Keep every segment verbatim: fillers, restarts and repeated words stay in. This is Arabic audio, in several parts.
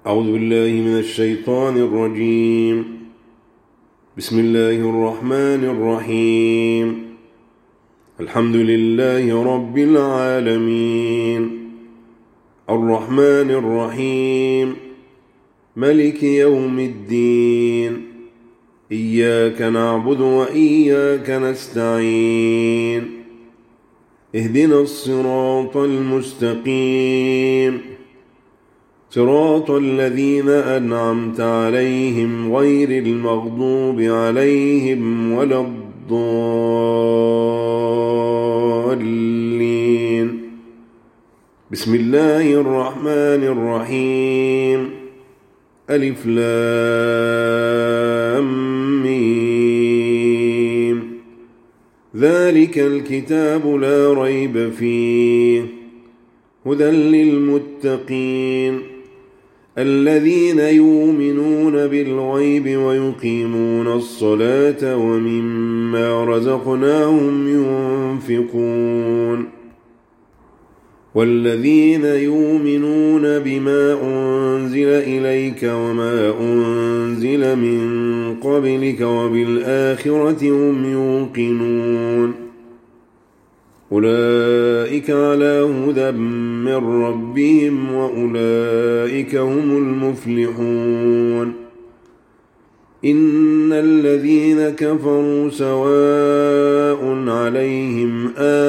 أعوذ بالله من الشيطان الرجيم. بسم الله الرحمن الرحيم. الحمد لله رب العالمين، الرحمن الرحيم، ملك يوم الدين. إياك نعبد وإياك نستعين. اهدنا الصراط المستقيم، صراط الذين أنعمت عليهم غير المغضوب عليهم ولا الضالين. بسم الله الرحمن الرحيم. ألف لام ميم. ذلك الكتاب لا ريب فيه هدى للمتقين الذين يؤمنون بالغيب ويقيمون الصلاة ومما رزقناهم ينفقون والذين يؤمنون بما أنزل إليك وما أنزل من قبلك وبالآخرة هم يوقنون أولئك على هدى من ربهم وأولئك هم المفلحون. إن الذين كفروا سواء عليهم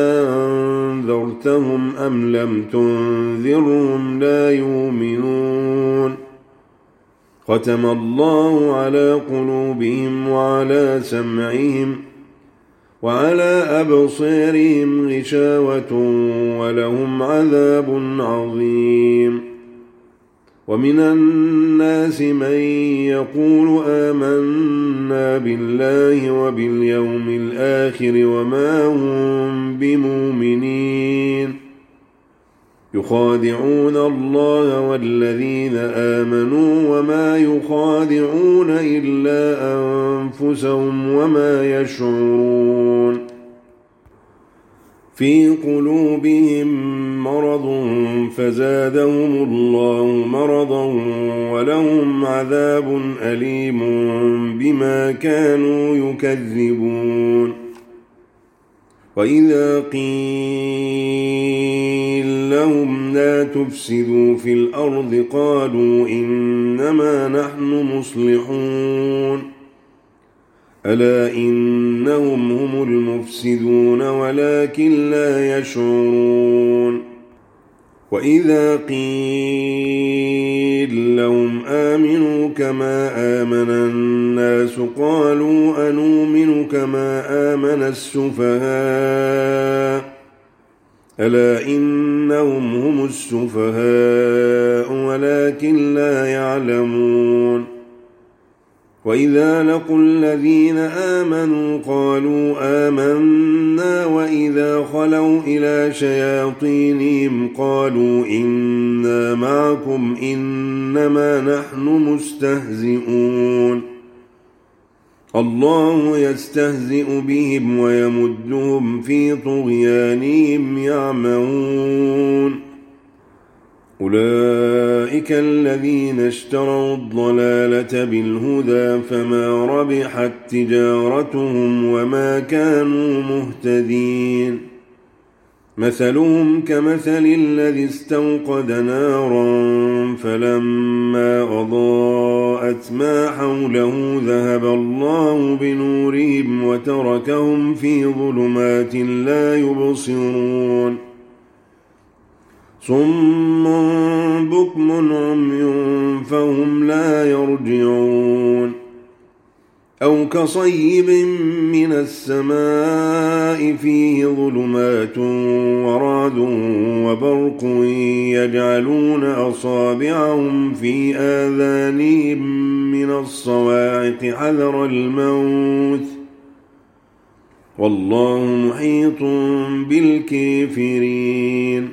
أنذرتهم أم لم تنذرهم لا يؤمنون. ختم الله على قلوبهم وعلى سمعهم وعلى أبصارهم غشاوة ولهم عذاب عظيم. ومن الناس من يقول آمنا بالله وباليوم الآخر وما هم بمؤمنين يخادعون الله والذين آمنوا وما يخادعون إلا أنفسهم وما يشعرون. في قلوبهم مرض فزادهم الله مرضا ولهم عذاب أليم بما كانوا يكذبون. وإذا قيل لهم لا تفسدوا في الأرض قالوا إنما نحن مصلحون ألا إنهم هم المفسدون ولكن لا يشعرون. وإذا قيل لهم آمنوا كما آمن الناس قالوا أنؤمن كما آمن السفهاء ألا إنهم هم السفهاء ولكن لا يعلمون. وإذا لقوا الذين آمنوا قالوا آمنا وإذا خلوا إلى شياطينهم قالوا إنا معكم إنما نحن مستهزئون. الله يستهزئ بهم ويمدهم في طغيانهم يعمهون. أولئك الذين اشتروا الضلالة بالهدى فما ربحت تجارتهم وما كانوا مهتدين. مثلهم كمثل الذي استوقد نارا فلما أضاءت ما حوله ذهب الله بنورهم وتركهم في ظلمات لا يبصرون. صم بكم عمي فهم لا يرجعون. أو كصيب من السماء فيه ظلمات ورعد وبرق يجعلون أصابعهم في آذانهم من الصواعق حذر الموت والله محيط بالكافرين.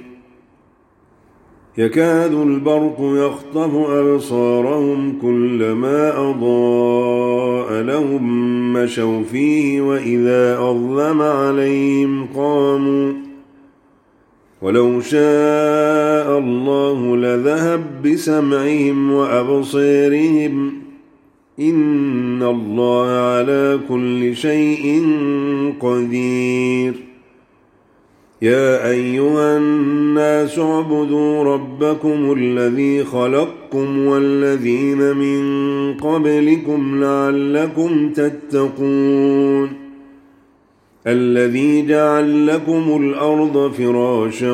يكاد البرق يخطف أبصارهم كلما أضاء لهم مشوا فيه وإذا أظلم عليهم قاموا ولو شاء الله لذهب بسمعهم وأبصيرهم إن الله على كل شيء قدير. يا أيها الناس اعبدوا ربكم الذي خلقكم والذين من قبلكم لعلكم تتقون الذي جعل لكم الأرض فراشا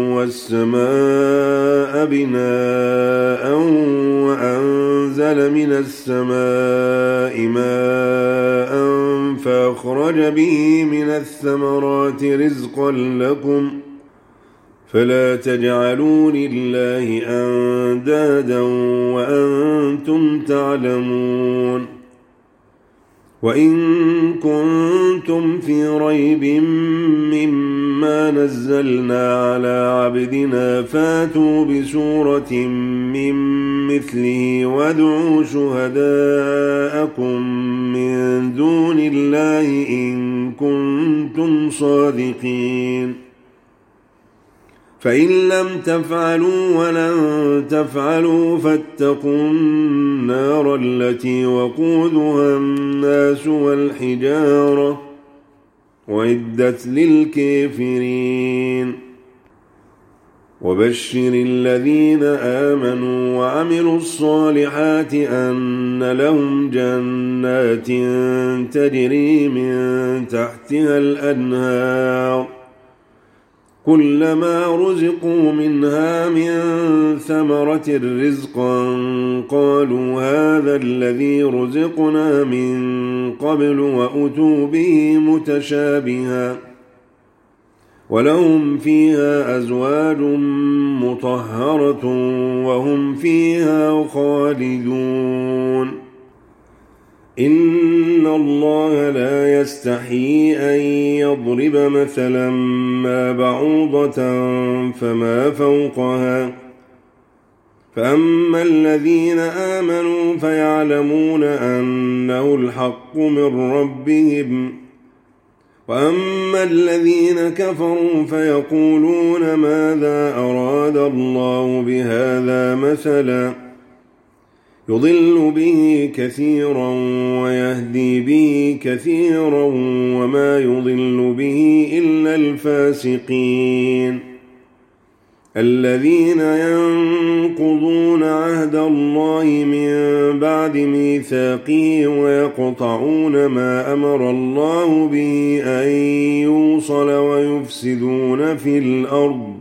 والسماء بناء وأنزل من السماء ماء فأخرج به من الثمرات رزقا لكم فلا تجعلوا لله أندادا وأنتم تعلمون. وإن كنتم في ريب مما نزلنا على عبدنا فاتوا بسورة من مثله وادعوا شهداءكم من دون الله إن كنتم صادقين. فإن لم تفعلوا ولن تفعلوا فاتقوا النار التي وقودها الناس والحجارة أعدت للكافرين. وبشر الذين آمنوا وعملوا الصالحات أن لهم جنات تجري من تحتها الأنهار كلما رزقوا منها من ثمرة رزقا قالوا هذا الذي رزقنا من قبل وأتوا به متشابها ولهم فيها أزواج مطهرة وهم فيها خالدون. إن الله لا يستحيي أن يضرب مثلا ما بعوضة فما فوقها فأما الذين آمنوا فيعلمون أنه الحق من ربهم وأما الذين كفروا فيقولون ماذا أراد الله بهذا مثلا يضل به كثيرا ويهدي به كثيرا وما يضل به إلا الفاسقين الذين ينقضون عهد الله من بعد ميثاقه ويقطعون ما أمر الله به أن يوصل ويفسدون في الأرض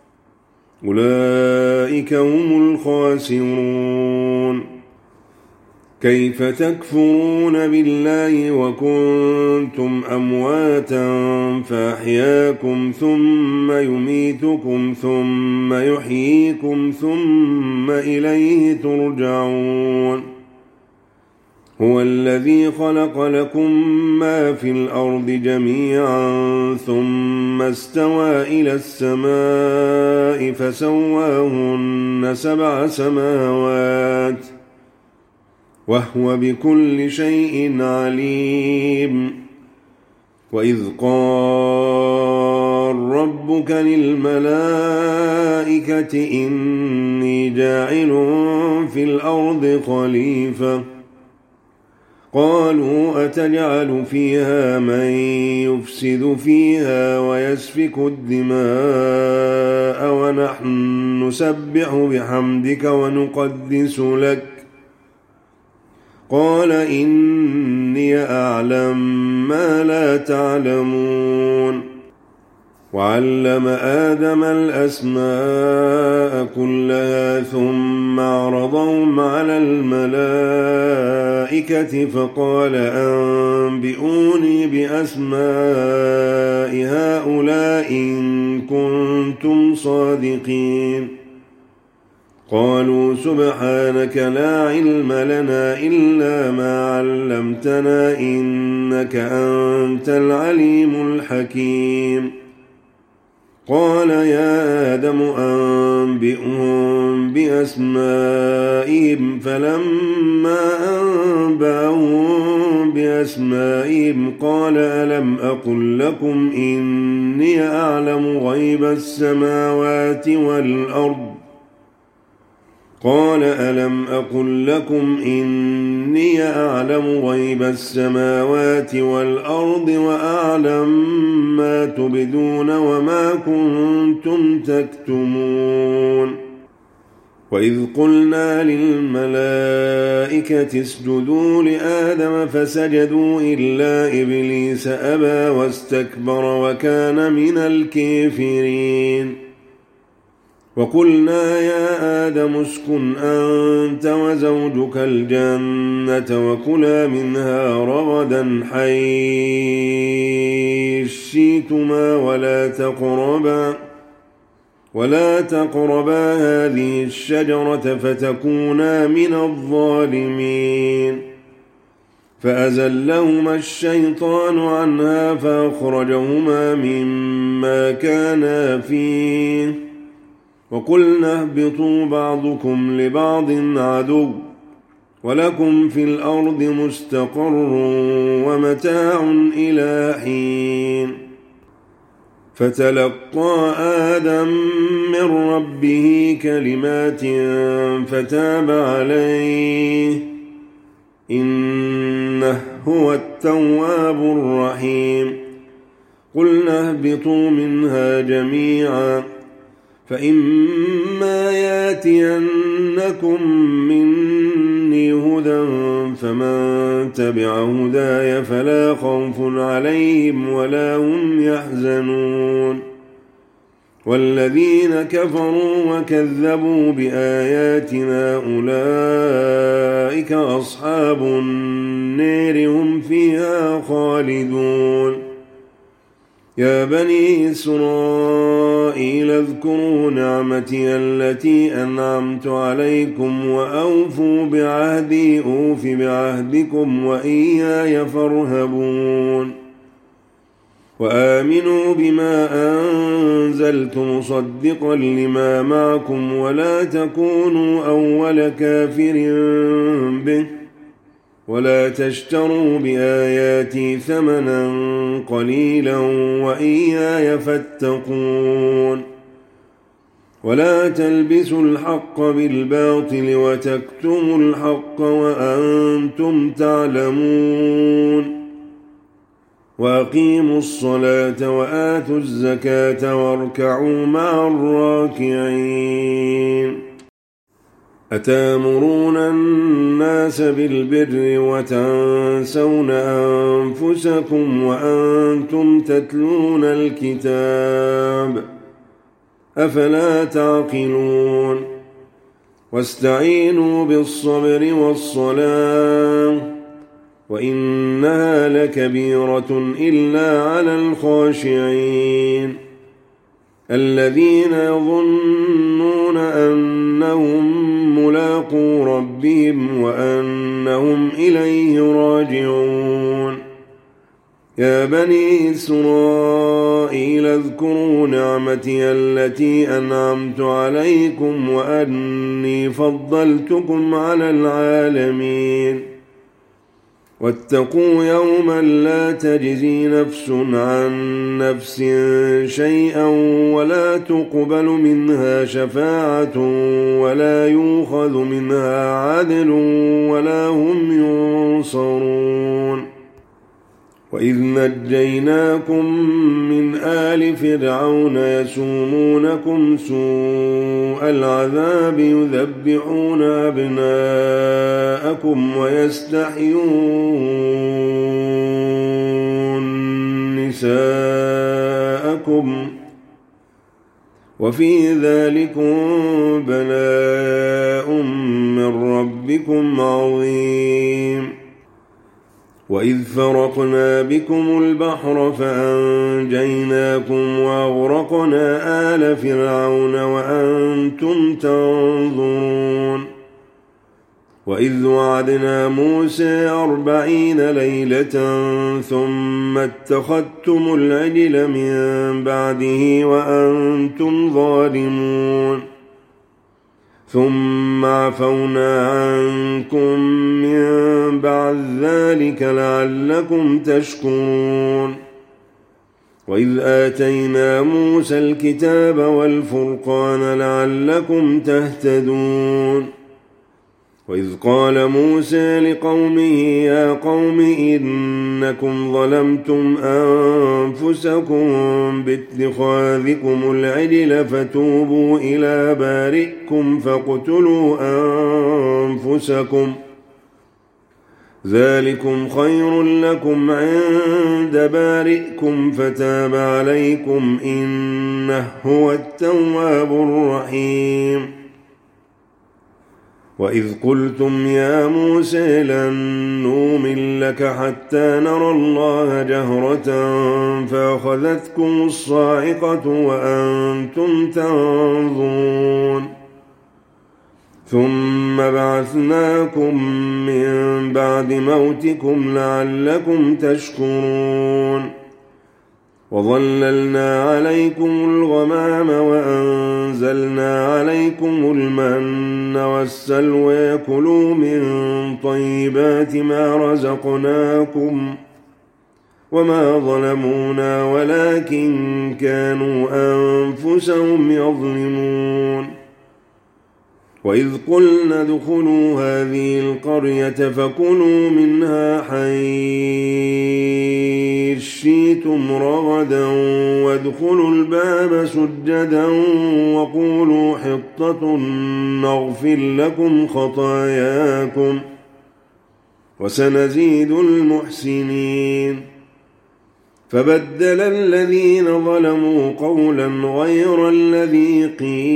أولئك هم الخاسرون. كيف تكفرون بالله وكنتم أمواتا فأحياكم ثم يميتكم ثم يحييكم ثم إليه ترجعون. هو الذي خلق لكم ما في الأرض جميعا ثم استوى إلى السماء فسواهن سبع سماوات وهو بكل شيء عليم. وإذ قال ربك للملائكة إني جاعل في الأرض خليفة قالوا أتجعل فيها من يفسد فيها ويسفك الدماء ونحن نسبح بحمدك ونقدس لك قال إني أعلم ما لا تعلمون. وعلم آدم الأسماء كلها ثم عرضهم على الملائكة فقال أنبئوني بأسماء هؤلاء إن كنتم صادقين. قالوا سبحانك لا علم لنا إلا ما علمتنا إنك أنت العليم الحكيم. قال يا آدم أنبئهم بأسمائهم فلما أنبأهم بأسمائهم قال ألم أقل لكم إني أعلم غيب السماوات والأرض قال ألم أقل لكم إني أعلم غيب السماوات والأرض وأعلم ما تبدون وما كنتم تكتمون وإذ قلنا للملائكة اسجدوا لآدم فسجدوا إلا إبليس أبى واستكبر وكان من الكافرين وقلنا يا آدم اسكن أنت وزوجك الجنة وكلا منها رغدا حيث شئتما ولا تقربا ولا تقربا هذه الشجرة فتكونا من الظالمين فأزلهما الشيطان عنها فأخرجهما مما كانا فيه وقلنا اهبطوا بعضكم لبعض عدو ولكم في الأرض مستقر ومتاع إلى حين فتلقى آدم من ربه كلمات فتاب عليه إنه هو التواب الرحيم قلنا اهبطوا منها جميعا فإما ياتينكم مني هدى فمن تبع هداي فلا خوف عليهم ولا هم يحزنون والذين كفروا وكذبوا بآياتنا أولئك أصحاب النار هم فيها خالدون يا بني إسرائيل اذكروا نعمتي التي أنعمت عليكم وأوفوا بعهدي أوف بعهدكم وإياي فارهبون وآمنوا بما أنزلت مصدقا لما معكم ولا تكونوا أول كافر به ولا تشتروا بآياتي ثمنا قليلا وإياي فاتقون ولا تلبسوا الحق بالباطل وتكتموا الحق وأنتم تعلمون وأقيموا الصلاة وآتوا الزكاة واركعوا مع الراكعين أتامرون الناس بالبر وتنسون أنفسكم وأنتم تتلون الكتاب أفلا تعقلون واستعينوا بالصبر والصلاة وإنها لكبيرة إلا على الخاشعين الذين يظنون أنهم ملاقو ربهم وأنهم إليه راجعون يا بني إسرائيل اذكروا نعمتي التي أنعمت عليكم وأني فضلتكم على العالمين واتقوا يوما لا تجزي نفس عن نفس شيئا ولا تقبل منها شفاعة ولا يؤخذ منها عدل ولا هم ينصرون وإذ نجيناكم من آل فرعون يسومونكم سوء العذاب يذبحون أبناءكم ويستحيون نساءكم وفي ذلكم بلاء من ربكم عظيم وإذ فرقنا بكم البحر فأنجيناكم وأغرقنا آل فرعون وأنتم تنظرون وإذ وعدنا موسى أربعين ليلة ثم اتخذتم العجل من بعده وأنتم ظالمون ثم عفونا عنكم من بعد ذلك لعلكم تشكرون. وإذ آتينا موسى الكتاب والفرقان لعلكم تهتدون. وإذ قال موسى لقومه يا قوم إنكم ظلمتم أنفسكم باتخاذكم العجل فتوبوا إلى بارئكم فاقتلوا أنفسكم ذلكم خير لكم عند بارئكم فتاب عليكم إنه هو التواب الرحيم. وإذ قلتم يا موسى لن نؤمن لك حتى نرى الله جهرة فأخذتكم الصاعقة وأنتم تنظرون ثم بعثناكم من بعد موتكم لعلكم تشكرون. وظللنا عليكم الغمام وأنزلنا عليكم المن والسلوى كلوا من طيبات ما رزقناكم وما ظلمونا ولكن كانوا أنفسهم يظلمون. وإذ قلنا ادخلوا هذه القرية فكلوا منها حيث شئتم رغدا وادخلوا الباب سجدا وقولوا حطة نغفر لكم خطاياكم وسنزيد المحسنين. فبدل الذين ظلموا قولا غير الذي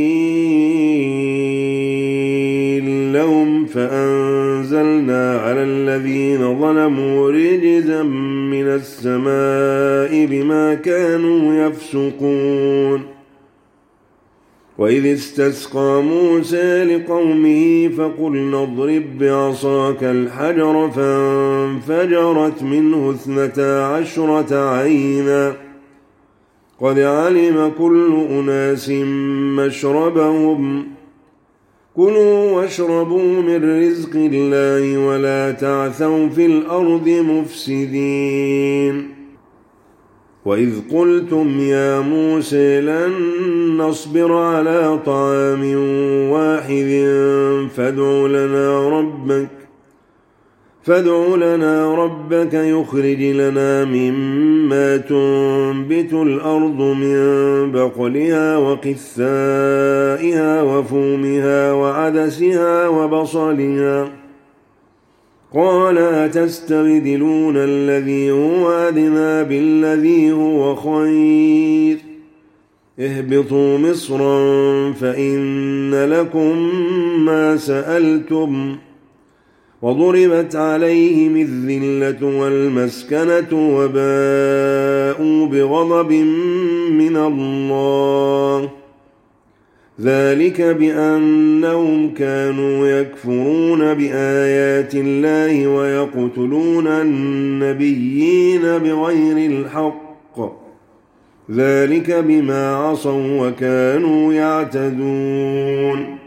قيل لهم فأنزلنا على الذين ظلموا رجزا من السماء بما كانوا يفسقون. وإذ استسقى موسى لقومه فقلنا اضرب بعصاك الحجر فانفجرت منه اثنتا عشرة عينا قد علم كل أناس مشربهم كلوا واشربوا من رزق الله ولا تعثوا في الأرض مفسدين. وإذ قلتم يا موسى لن نصبر على طعام واحد فادع لنا ربك فادع لنا ربك يخرج لنا مما تنبت الأرض من بقلها وقثائها وفومها وعدسها وبصلها قال أتستبدلون الذي هو أدنى بالذي هو خير اهبطوا مصرا فإن لكم ما سألتم وضربت عليهم الذلة والمسكنة وباءوا بغضب من الله ذلك بأنهم كانوا يكفرون بآيات الله ويقتلون النبيين بغير الحق ذلك بما عصوا وكانوا يعتدون.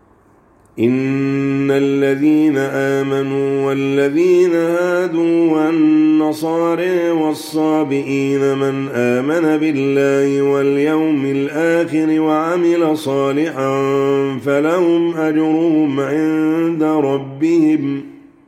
إن الذين آمنوا والذين هادوا والنصارى والصابئين من آمن بالله واليوم الآخر وعمل صالحا فلهم أجرهم عند ربهم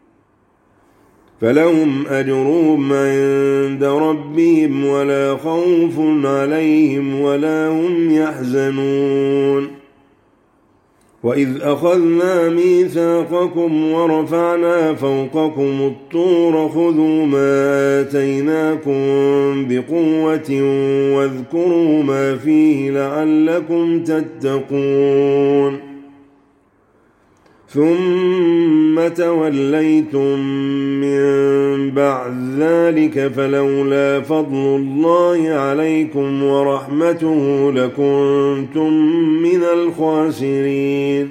فلهم أجرهم عند ربهم ولا خوف عليهم ولا هم يحزنون. وإذ أخذنا ميثاقكم ورفعنا فوقكم الطور خذوا ما آتيناكم بقوة واذكروا ما فيه لعلكم تتقون. ثم توليتم من بعد ذلك فلولا فضل الله عليكم ورحمته لكنتم من الخاسرين.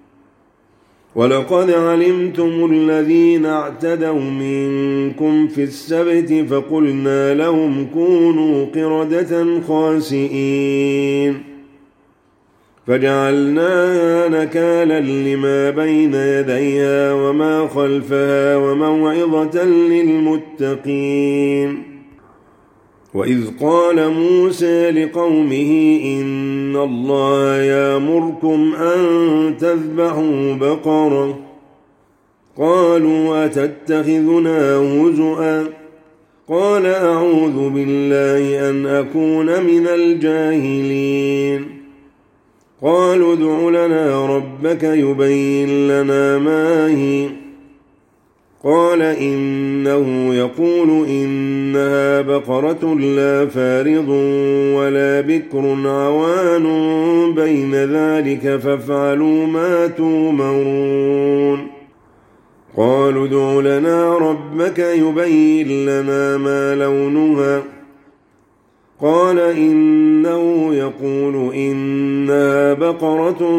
ولقد علمتم الذين اعتدوا منكم في السبت فقلنا لهم كونوا قردة خاسئين. فجعلناها نكالا لما بين يديها وما خلفها وموعظة للمتقين. وإذ قال موسى لقومه إن الله يأمركم أن تذبحوا بقرة قالوا أتتخذنا هزؤا قال أعوذ بالله أن أكون من الجاهلين. قالوا ادع لنا ربك يبين لنا ما هي قال إنه يقول إنها بقرة لا فارض ولا بكر عوان بين ذلك فافعلوا ما تؤمرون. قالوا ادع لنا ربك يبين لنا ما لونها قال إنه يقول إنها بقرة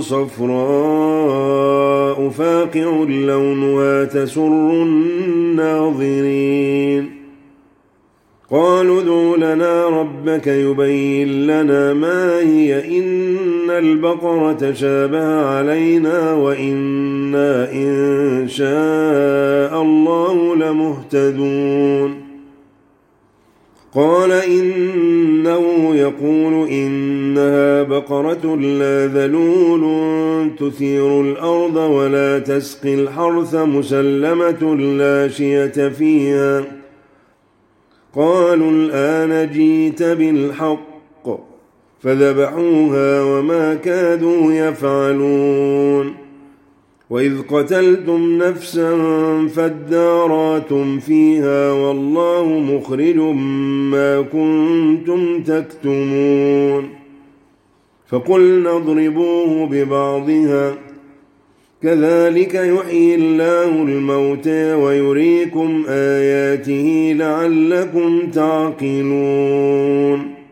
صفراء فاقع لونها تسر الناظرين. قالوا ادع لنا ربك يبين لنا ما هي إن البقرة شابه علينا وإنا إن شاء الله لمهتدون. قال إنه يقول إنها بقرة لا ذلول تثير الأرض ولا تسقي الحرث مسلمة لا شية فيها. قالوا الآن جئت بالحق فذبحوها وما كادوا يفعلون. وإذ قتلتم نفسا فادارأتم فيها والله مخرج ما كنتم تكتمون. فقلنا اضربوه ببعضها كذلك يحيي الله الموتى ويريكم آياته لعلكم تعقلون.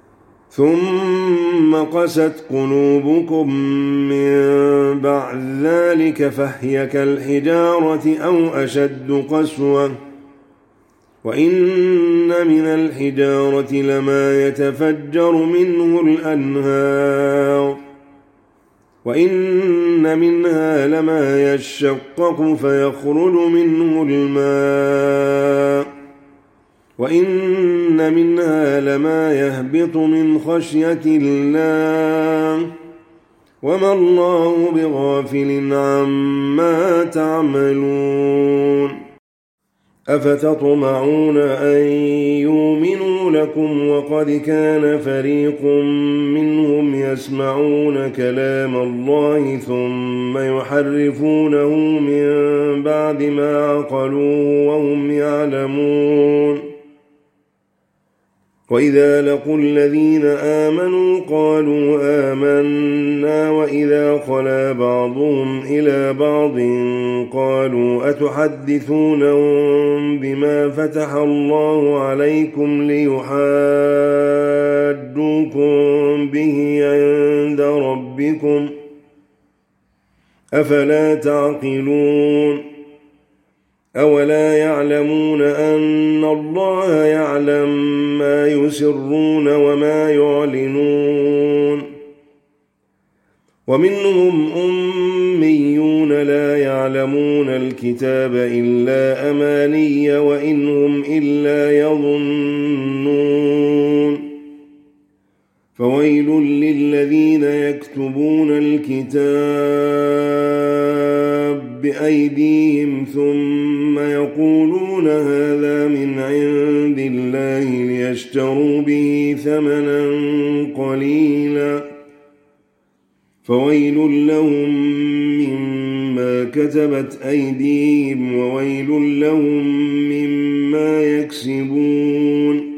ثم قست قلوبكم من بعد ذلك فهي كالحجارة أو أشد قسوة وإن من الحجارة لما يتفجر منه الأنهار وإن منها لما يشقق فيخرج منه الماء وإن منها لما يهبط من خشية الله وما الله بغافل عما تعملون. أفتطمعون أن يؤمنوا لكم وقد كان فريق منهم يسمعون كلام الله ثم يحرفونه من بعد ما عقلوه وهم يعلمون. وإذا لقوا الذين آمنوا قالوا آمنا وإذا خلا بعضهم إلى بعض قالوا أتحدثونهم بما فتح الله عليكم ليحاجوكم به عند ربكم أفلا تعقلون. أولا يعلمون أن الله يعلم ما يسرون وما يعلنون. ومنهم أميون لا يعلمون الكتاب إلا أماني وإنهم إلا يظنون. فويل للذين يكتبون الكتاب بأيديهم ثم يقولون هذا من عند الله ليشتروا به ثمنا قليلا فويل لهم مما كتبت أيديهم وويل لهم مما يكسبون.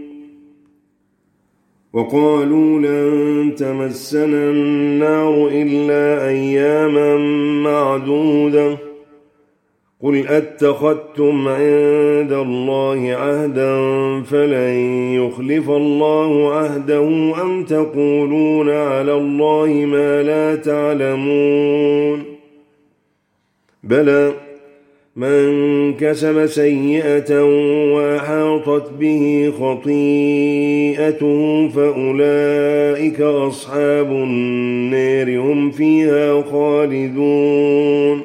وقالوا لن تمسنا النار إلا أياما معدودة قل أتخذتم عند الله عهدا فلن يخلف الله عهده أم تقولون على الله ما لا تعلمون. بلى من كسب سيئة وأحاطت به خطيئته فأولئك أصحاب النار هم فيها خالدون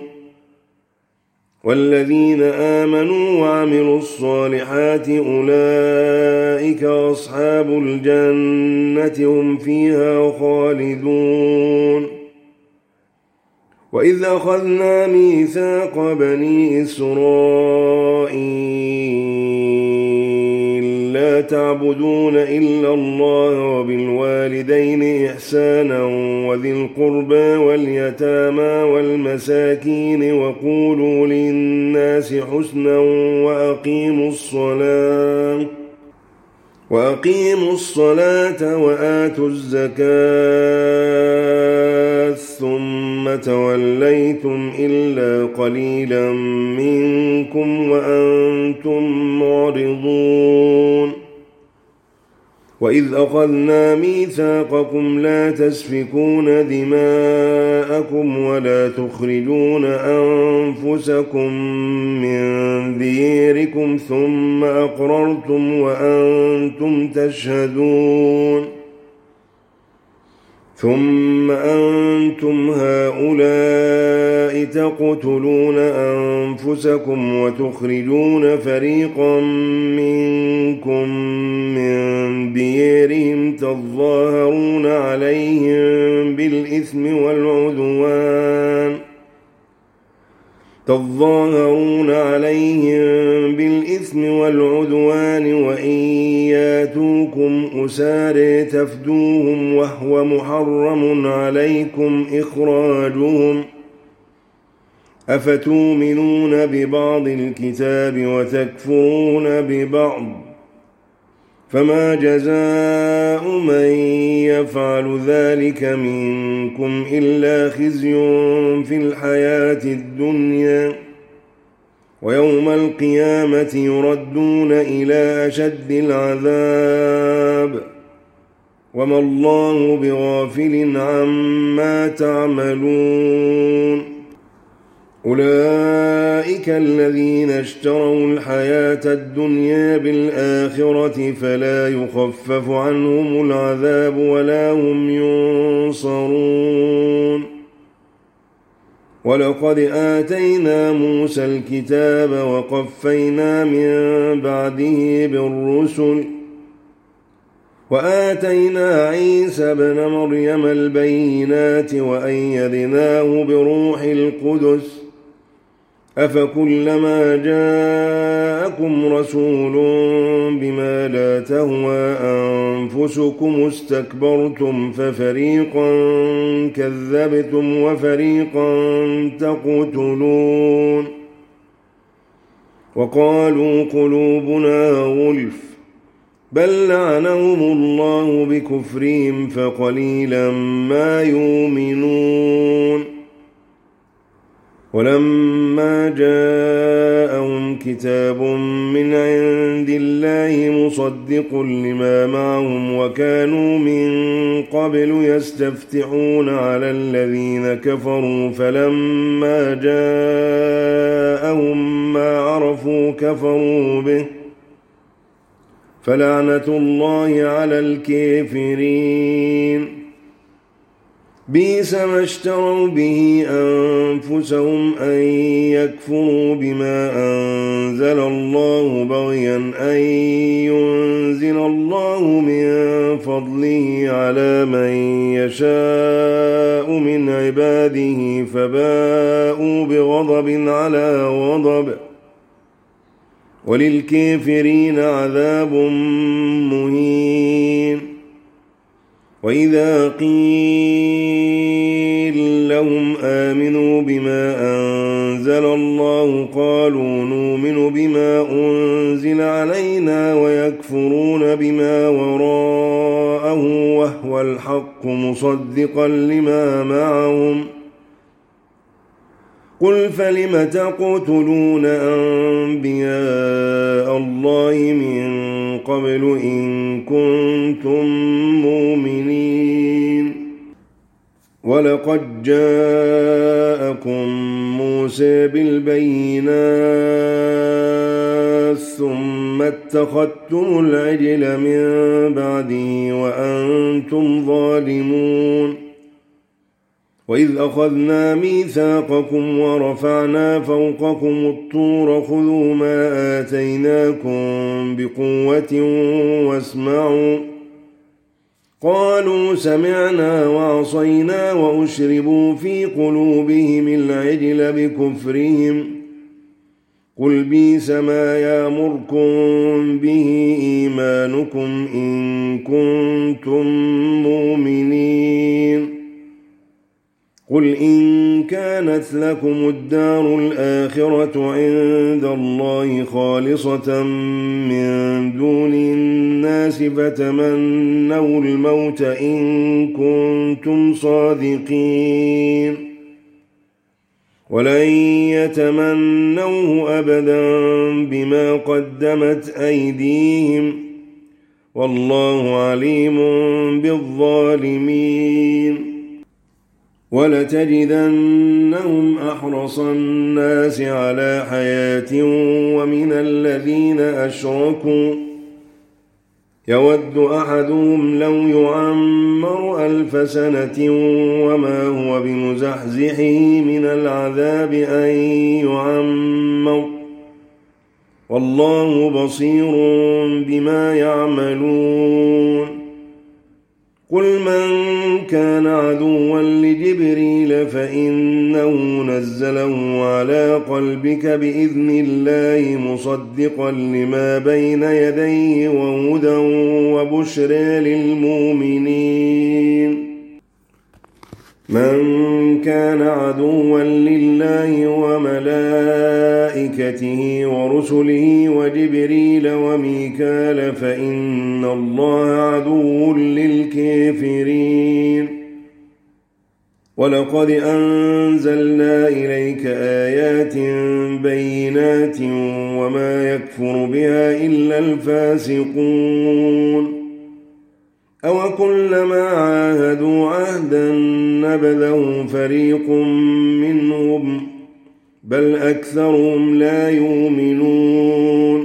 والذين آمنوا وعملوا الصالحات أولئك أصحاب الجنة هم فيها خالدون وإذ أخذنا ميثاق بني إسرائيل لا تعبدون إلا الله وبالوالدين إحسانا وذي القربى واليتامى والمساكين وقولوا للناس حسنا وأقيموا الصلاة وأقيموا الصلاة وآتوا الزكاة ثم توليتم إلا قليلا منكم وأنتم معرضون وإذ أخذنا ميثاقكم لا تسفكون دماءكم ولا تخرجون أنفسكم من ديركم ثم أقررتم وأنتم تشهدون ثم أنتم هؤلاء تقتلون أنفسكم وتخرجون فريقا منكم من ديرهم تظاهرون عليهم بالإثم والعدوان تظاهرون عليهم بالإثم والعدوان وإن ياتوكم أسارى تفدوهم وهو محرم عليكم إخراجهم أفتؤمنون ببعض الكتاب وتكفرون ببعض فما جزاء من يفعل ذلك منكم إلا خزي في الحياة الدنيا ويوم القيامة يردون إلى أشد العذاب وما الله بغافل عما تعملون أولئك الذين اشتروا الحياة الدنيا بالآخرة فلا يخفف عنهم العذاب ولا هم ينصرون ولقد آتينا موسى الكتاب وقفينا من بعده بالرسل وآتينا عيسى ابن مريم البينات وأيدناه بروح القدس أفكلما جاءكم رسول بما لا تهوى أنفسكم استكبرتم ففريقا كذبتم وفريقا تقتلون وقالوا قلوبنا غلف بل لعنهم الله بكفرهم فقليلا ما يؤمنون ولما جاءهم كتاب من عند الله مصدق لما معهم وكانوا من قبل يستفتحون على الذين كفروا فلما جاءهم ما عرفوا كفروا به فلعنة الله على الكافرين بئس ما اشتروا به أنفسهم أن يكفروا بما أنزل الله بغيا أن ينزل الله من فضله على من يشاء من عباده فباءوا بغضب على غضب وللكافرين عذاب مهين وإذا قيل لهم آمنوا بما أنزل الله قالوا نؤمن بما أنزل علينا ويكفرون بما وراءه وهو الحق مصدقا لما معهم قل فلم تقتلون أنبياء الله من قبل إن كنتم مؤمنين ولقد جاءكم موسى بالبينات ثم اتخذتم العجل من بعده وأنتم ظالمون وإذ أخذنا ميثاقكم ورفعنا فوقكم الطور خذوا ما آتيناكم بقوة واسمعوا قالوا سمعنا وعصينا وأشربوا في قلوبهم العجل بكفرهم قل بئس ما يأمركم به إيمانكم إن كنتم مؤمنين قل إن كانت لكم الدار الآخرة عند الله خالصة من دون الناس فتمنوا الموت إن كنتم صادقين ولن يتمنوه أبدا بما قدمت أيديهم والله عليم بالظالمين ولتجدنهم أحرص الناس على حياة ومن الذين أشركوا يود أحدهم لو يعمر ألف سنة وما هو بمزحزحه من العذاب أن يعمر والله بصير بما يعملون قل من كان عدوا لجبريل فإنه نزله على قلبك بإذن الله مصدقا لما بين يديه وهدى وبشرى للمؤمنين من كان عدوا لله وملائكته ورسله وجبريل وميكال فإن الله عدو للكافرين ولقد أنزلنا إليك آيات بينات وما يكفر بها إلا الفاسقون أو كلما عاهدوا عهدا نبذه فريق منهم بل أكثرهم لا يؤمنون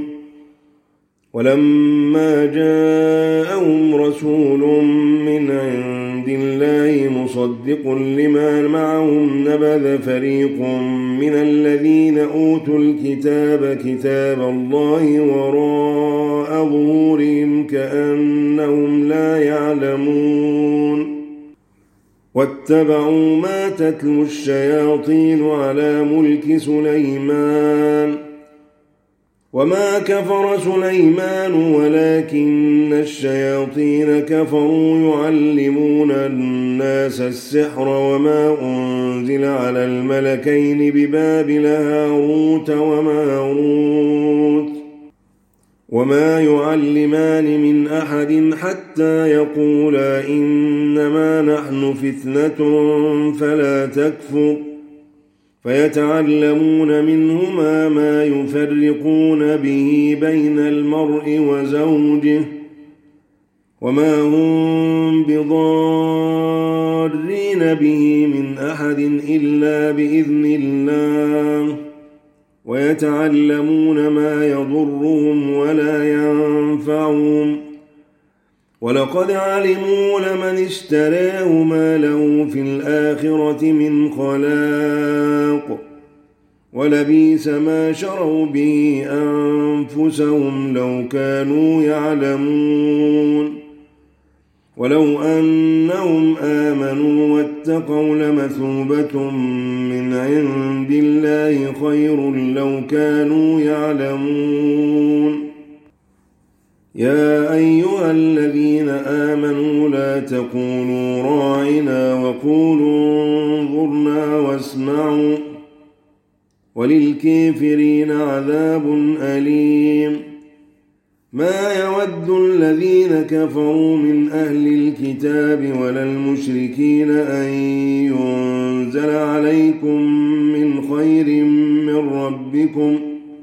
ولما جاءهم رسول من عند الله مصدق لما معهم نبذ فريق من الذين أوتوا الكتاب كتاب الله وراء ظهورهم كأنهم لا يعلمون واتبعوا ما تتلو الشياطين على ملك سليمان وما كفر سليمان ولكن الشياطين كفروا يعلمون الناس السحر وما أنزل على الملكين ببابل هاروت وماروت وما يعلمان من أحد حتى يقولا إنما نحن فتنة فلا تكفر فيتعلمون منهما ما يفرقون به بين المرء وزوجه وما هم بضارين به من أحد إلا بإذن الله ويتعلمون ما يضرهم ولا ينفعهم ولقد علموا لمن اشتراه ما له في الآخرة من خلاق ولبئس ما شروا به أنفسهم لو كانوا يعلمون ولو أنهم آمنوا واتقوا لمثوبة من عند الله خير لو كانوا يعلمون يا أيها الذين آمنوا لا تقولوا راعنا وقولوا انظرنا واسمعوا وللكافرين عذاب أليم ما يود الذين كفروا من أهل الكتاب ولا المشركين أن ينزل عليكم من خير من ربكم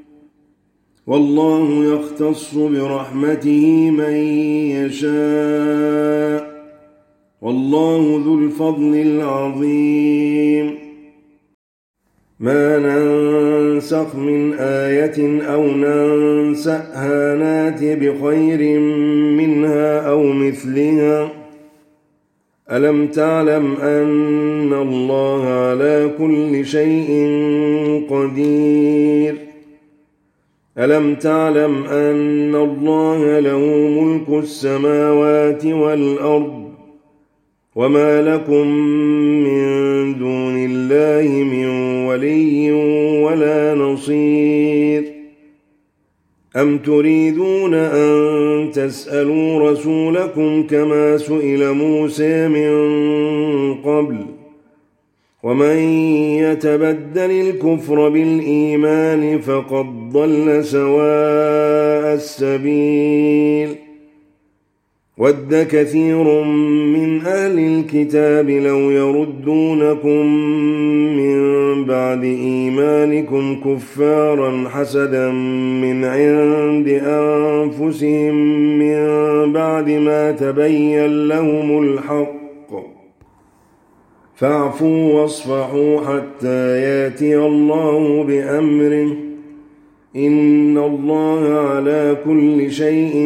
والله يختص برحمته من يشاء والله ذو الفضل العظيم. ما ننسخ من آية أو ننسأها نات بخير منها أو مثلها. ألم تعلم أن الله على كل شيء قدير. ألم تعلم أن الله له ملك السماوات والأرض وما لكم من دون الله من ولي ولا نصير. أم تريدون أن تسألوا رسولكم كما سئل موسى من قبل ومن يتبدل الكفر بالإيمان فقد ضل سواء السبيل. ود كثير من أهل الكتاب لو يردونكم من بعد إيمانكم كفارا حسدا من عند أنفسهم من بعد ما تبين لهم الحق فاعفوا واصفحوا حتى يأتي الله بأمره إن الله على كل شيء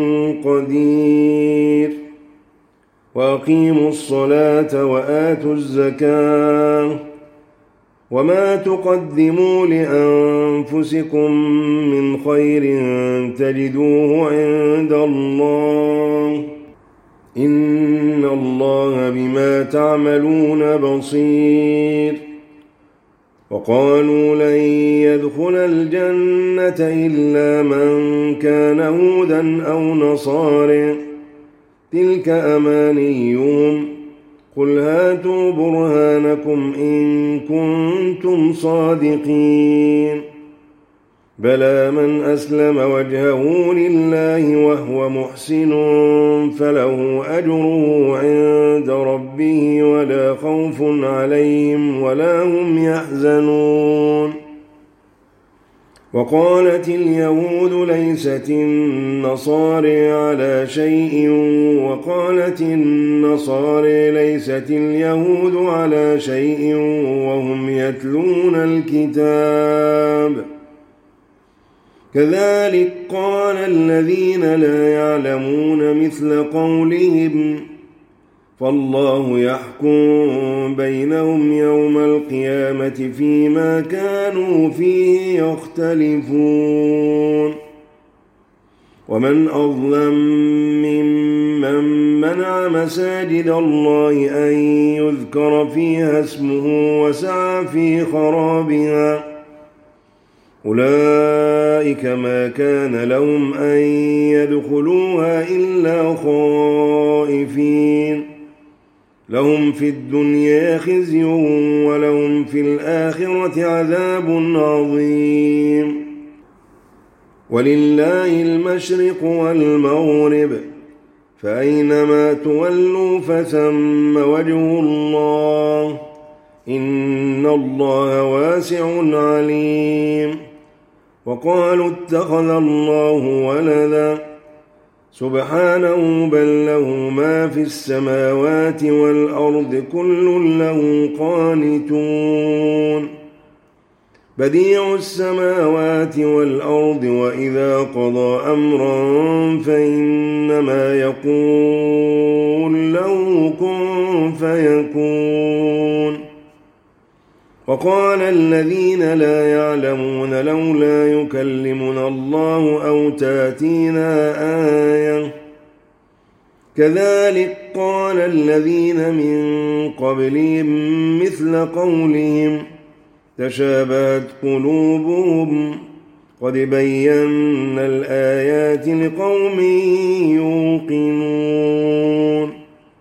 قدير. وأقيموا الصلاة وآتوا الزكاة وما تقدموا لأنفسكم من خير تجدوه عند الله إن الله بما تعملون بصير. وقالوا لن يدخل الجنة إلا من كان هودا أو نصارى تلك أمانيهم قل هاتوا برهانكم إن كنتم صادقين. بلى من أسلم وجهه لله وهو محسن فله أجره عند ربه ولا خوف عليهم ولا هم يحزنون. وقالت اليهود ليست النصارى على شيء وقالت النصارى ليست اليهود على شيء وهم يتلون الكتاب كذلك قال الذين لا يعلمون مثل قولهم فالله يحكم بينهم يوم القيامة فيما كانوا فيه يختلفون. ومن أظلم ممن منع مساجد الله أن يذكر فيها اسمه وسعى في خرابها أولئك ما كان لهم أن يدخلوها إلا خائفين لهم في الدنيا خزي ولهم في الآخرة عذاب عظيم. ولله المشرق والمغرب فأينما تولوا فثم وجه الله إن الله واسع عليم. وقالوا اتخذ الله ولدا سبحانه بل له ما في السماوات والأرض كل له قانتون. بديع السماوات والأرض وإذا قضى أمرا فإنما يقول له كن فيكون. وقال الذين لا يعلمون لولا يكلمنا الله أو تأتينا آية كذلك قال الذين من قبلهم مثل قولهم تشابهت قلوبهم قد بينا الآيات لقوم يوقنون.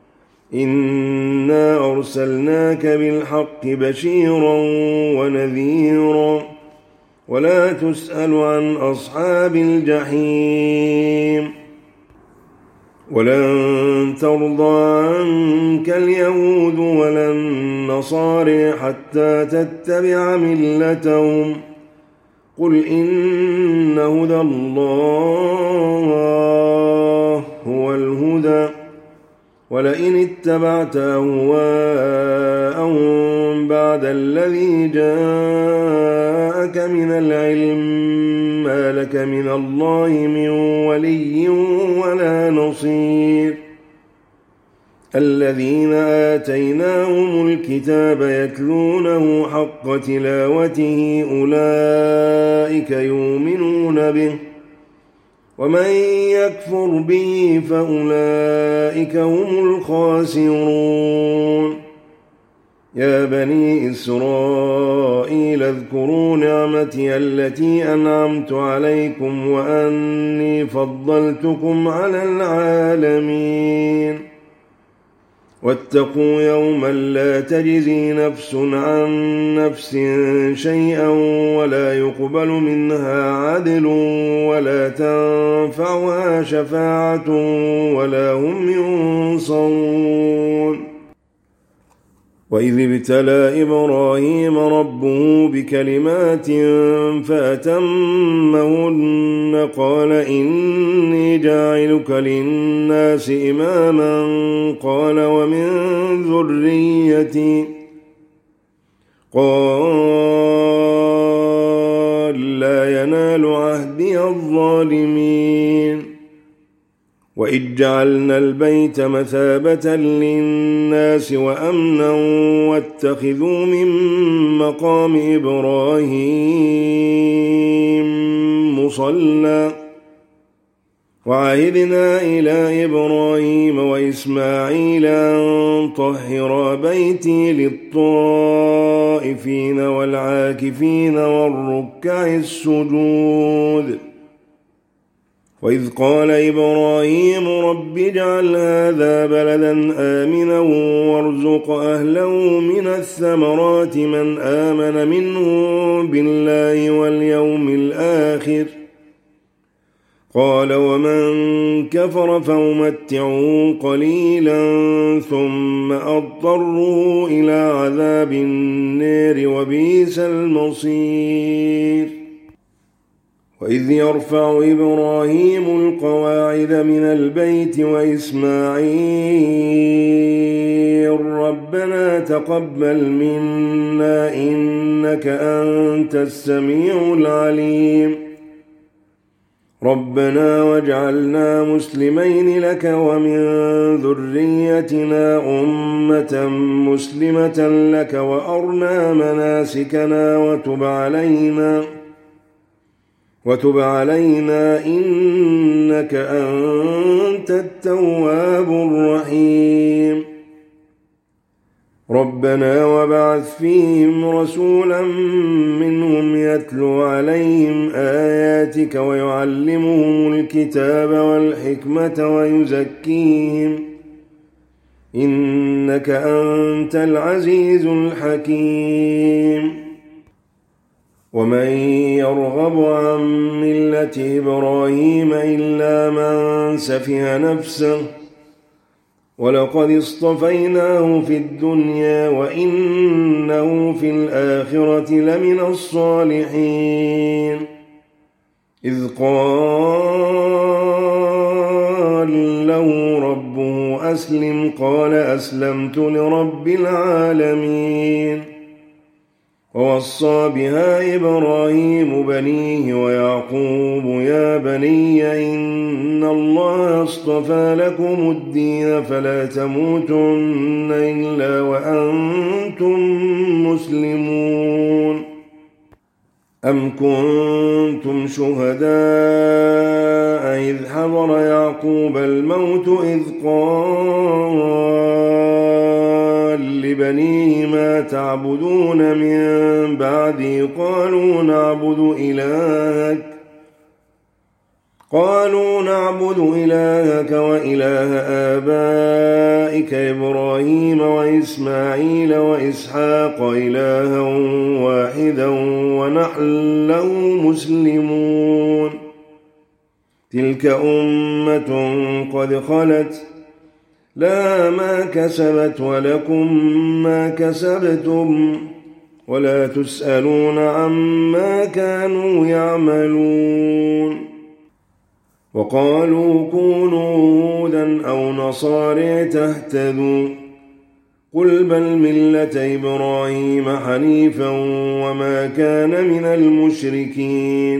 إنا أرسلناك بالحق بشيرا ونذيرا ولا تسأل عن أصحاب الجحيم. ولن ترضى عنك اليهود ولا النصارى حتى تتبع ملتهم قل إن هدى الله هو الهدى ولئن اتبعت أهواءهم بعد الذي جاءك من العلم ما لك من الله من ولي ولا نصير. الذين آتيناهم الكتاب يتلونه حق تلاوته أولئك يؤمنون به ومن يكفر به فأولئك هم الخاسرون. يا بني إسرائيل اذكروا نعمتي التي أنعمت عليكم وأني فضلتكم على العالمين. واتقوا يوما لا تجزي نفس عن نفس شيئا ولا يقبل منها عدل ولا تنفعها شفاعة ولا هم ينصرون. وإذ ابتلى إبراهيم ربه بكلمات فأتمهن قال إني جاعلك للناس إماما قال ومن ذريتي قال لا ينال عهدي الظالمين. وإذ جعلنا البيت مثابة للناس وأمنا واتخذوا من مقام إبراهيم مصلى وعهدنا إلى إبراهيم وإسماعيل أن طهرا بيتي للطائفين والعاكفين والركع السجود. وإذ قال إبراهيم رب اجعل هذا بلدا آمنا وارزق أهله من الثمرات من آمن منهم بالله واليوم الآخر قال ومن كفر فأمتعه قليلا ثم أضطره إلى عذاب النار وبئس المصير. وإذ يرفع إبراهيم القواعد من البيت وإسماعيل ربنا تقبل منا إنك أنت السميع العليم ربنا واجعلنا مسلمين لك ومن ذريتنا أمة مسلمة لك وأرنا مناسكنا وتب علينا وتب علينا إنك أنت التواب الرحيم. ربنا وابعث فيهم رسولا منهم يتلو عليهم آياتك ويعلمهم الكتاب والحكمة ويزكيهم إنك أنت العزيز الحكيم. ومن يرغب عن ملة إبراهيم إلا من سفه نفسه ولقد اصطفيناه في الدنيا وإنه في الآخرة لمن الصالحين. إذ قال له ربه أسلم قال أسلمت لرب العالمين. ووصى بها إبراهيم بنيه ويعقوب يا بني إن الله اصطفى لكم الدين فلا تموتن إلا وأنتم مسلمون. أم كنتم شهداء إذ حضر يعقوب الموت إذ قال لبنيه ما تعبدون من بعدي قالوا نعبد إلهك قالوا نعبد إلهك وإله آبائك إبراهيم وإسماعيل وإسحاق إلها واحدا ونحن له مسلمون. تلك أمة قد خلت لها ما كسبت ولكم ما كسبتم ولا تسألون عما كانوا يعملون. وقالوا كونوا هودا أو نصارى تهتدوا قل بل ملة إبراهيم حنيفا وما كان من المشركين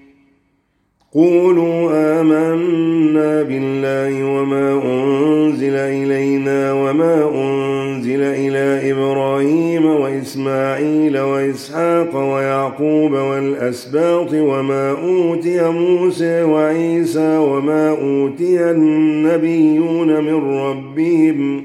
قولوا آمنا بالله وما أنزل إلينا وما أنزل إلى إبراهيم وإسماعيل وإسحاق ويعقوب والأسباط وما أوتي موسى وعيسى وما أوتي النبيون من ربهم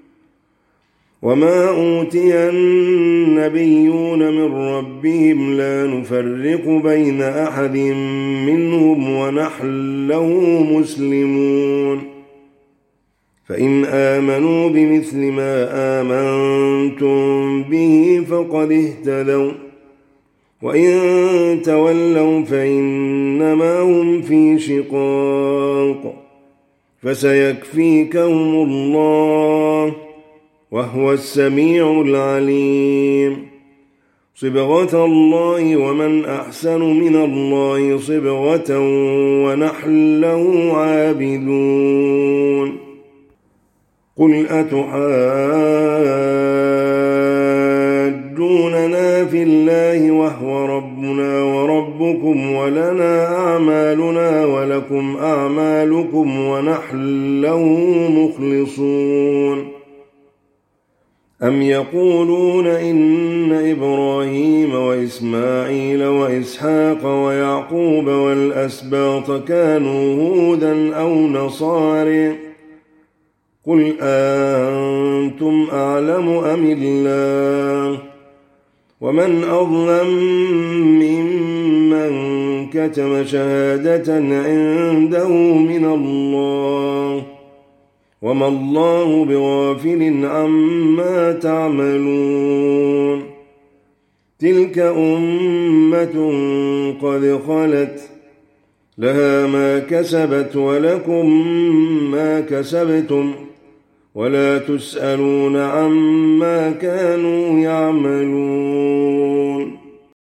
وما أوتي النبيون من ربهم لا نفرق بين أحد منهم ونحن له مسلمون فإن آمنوا بمثل ما آمنتم به فقد اهتدوا وإن تولوا فإنما هم في شقاق فسيكفيكهم الله وهو السميع العليم صبغة الله ومن أحسن من الله صبغة ونحن له عابدون قل أتحاجوننا في الله وهو ربنا وربكم ولنا أعمالنا ولكم أعمالكم ونحن له مخلصون أم يقولون إن إبراهيم وإسماعيل وإسحاق ويعقوب والأسباط كانوا هودا أو نصارى قل أنتم أعلم أم الله ومن أظلم ممن كتم شهادة عنده من الله وما الله بغافل عما تعملون تلك أمة قد خلت لها ما كسبت ولكم ما كسبتم ولا تسألون عما كانوا يعملون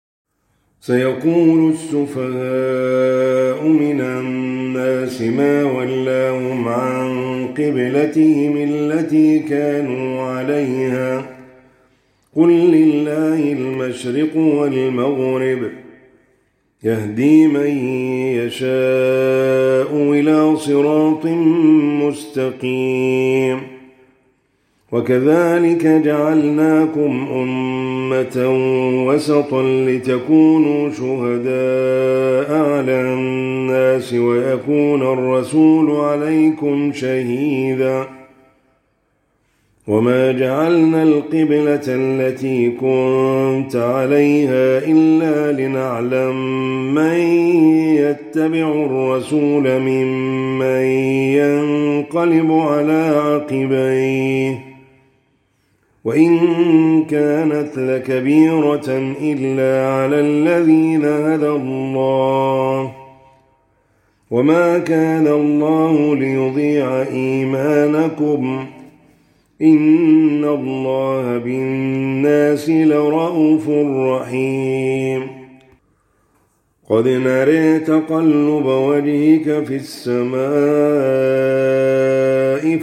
سيقول السفهاء من الناس ما ولاهم عن قبلتهم التي كانوا عليها قل لله المشرق والمغرب يهدي من يشاء إلى صراط مستقيم وكذلك جعلناكم أمة وسطا لتكونوا شهداء على الناس ويكون الرسول عليكم شهيدا وما جعلنا القبلة التي كنت عليها إلا لنعلم من يتبع الرسول ممن ينقلب على عقبيه وإن كانت لكبيرة إلا على الذين هدى الله وما كان الله ليضيع إيمانكم إن الله بالناس لرءوف رحيم قد نرى تقلب وجهك في السماء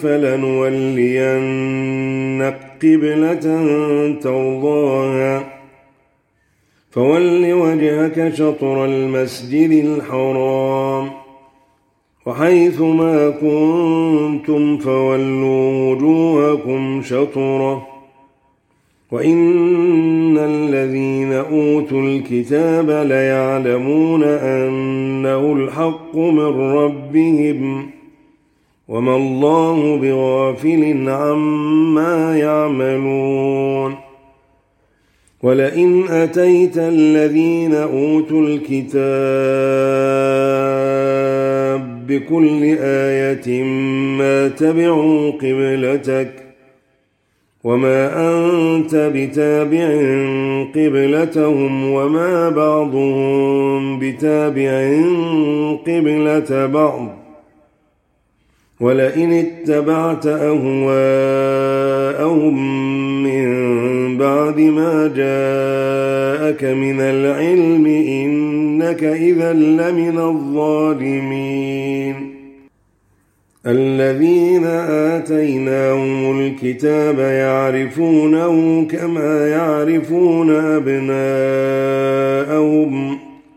فلنولينك قبلة ترضاها فول وجهك شطر المسجد الحرام وحيث ما كنتم فولوا وجوهكم شطره وإن الذين أوتوا الكتاب ليعلمون أنه الحق من ربهم وما الله بغافل عما يعملون ولئن أتيت الذين أوتوا الكتاب بكل آية ما تبعوا قبلتك وما أنت بتابع قبلتهم وما بعضهم بتابع قبلة بعض ولئن اتبعت أهواءهم من بعد ما جاءك من العلم إنك إذا لمن الظالمين الذين آتيناهم الكتاب يعرفونه كما يعرفون أبناءهم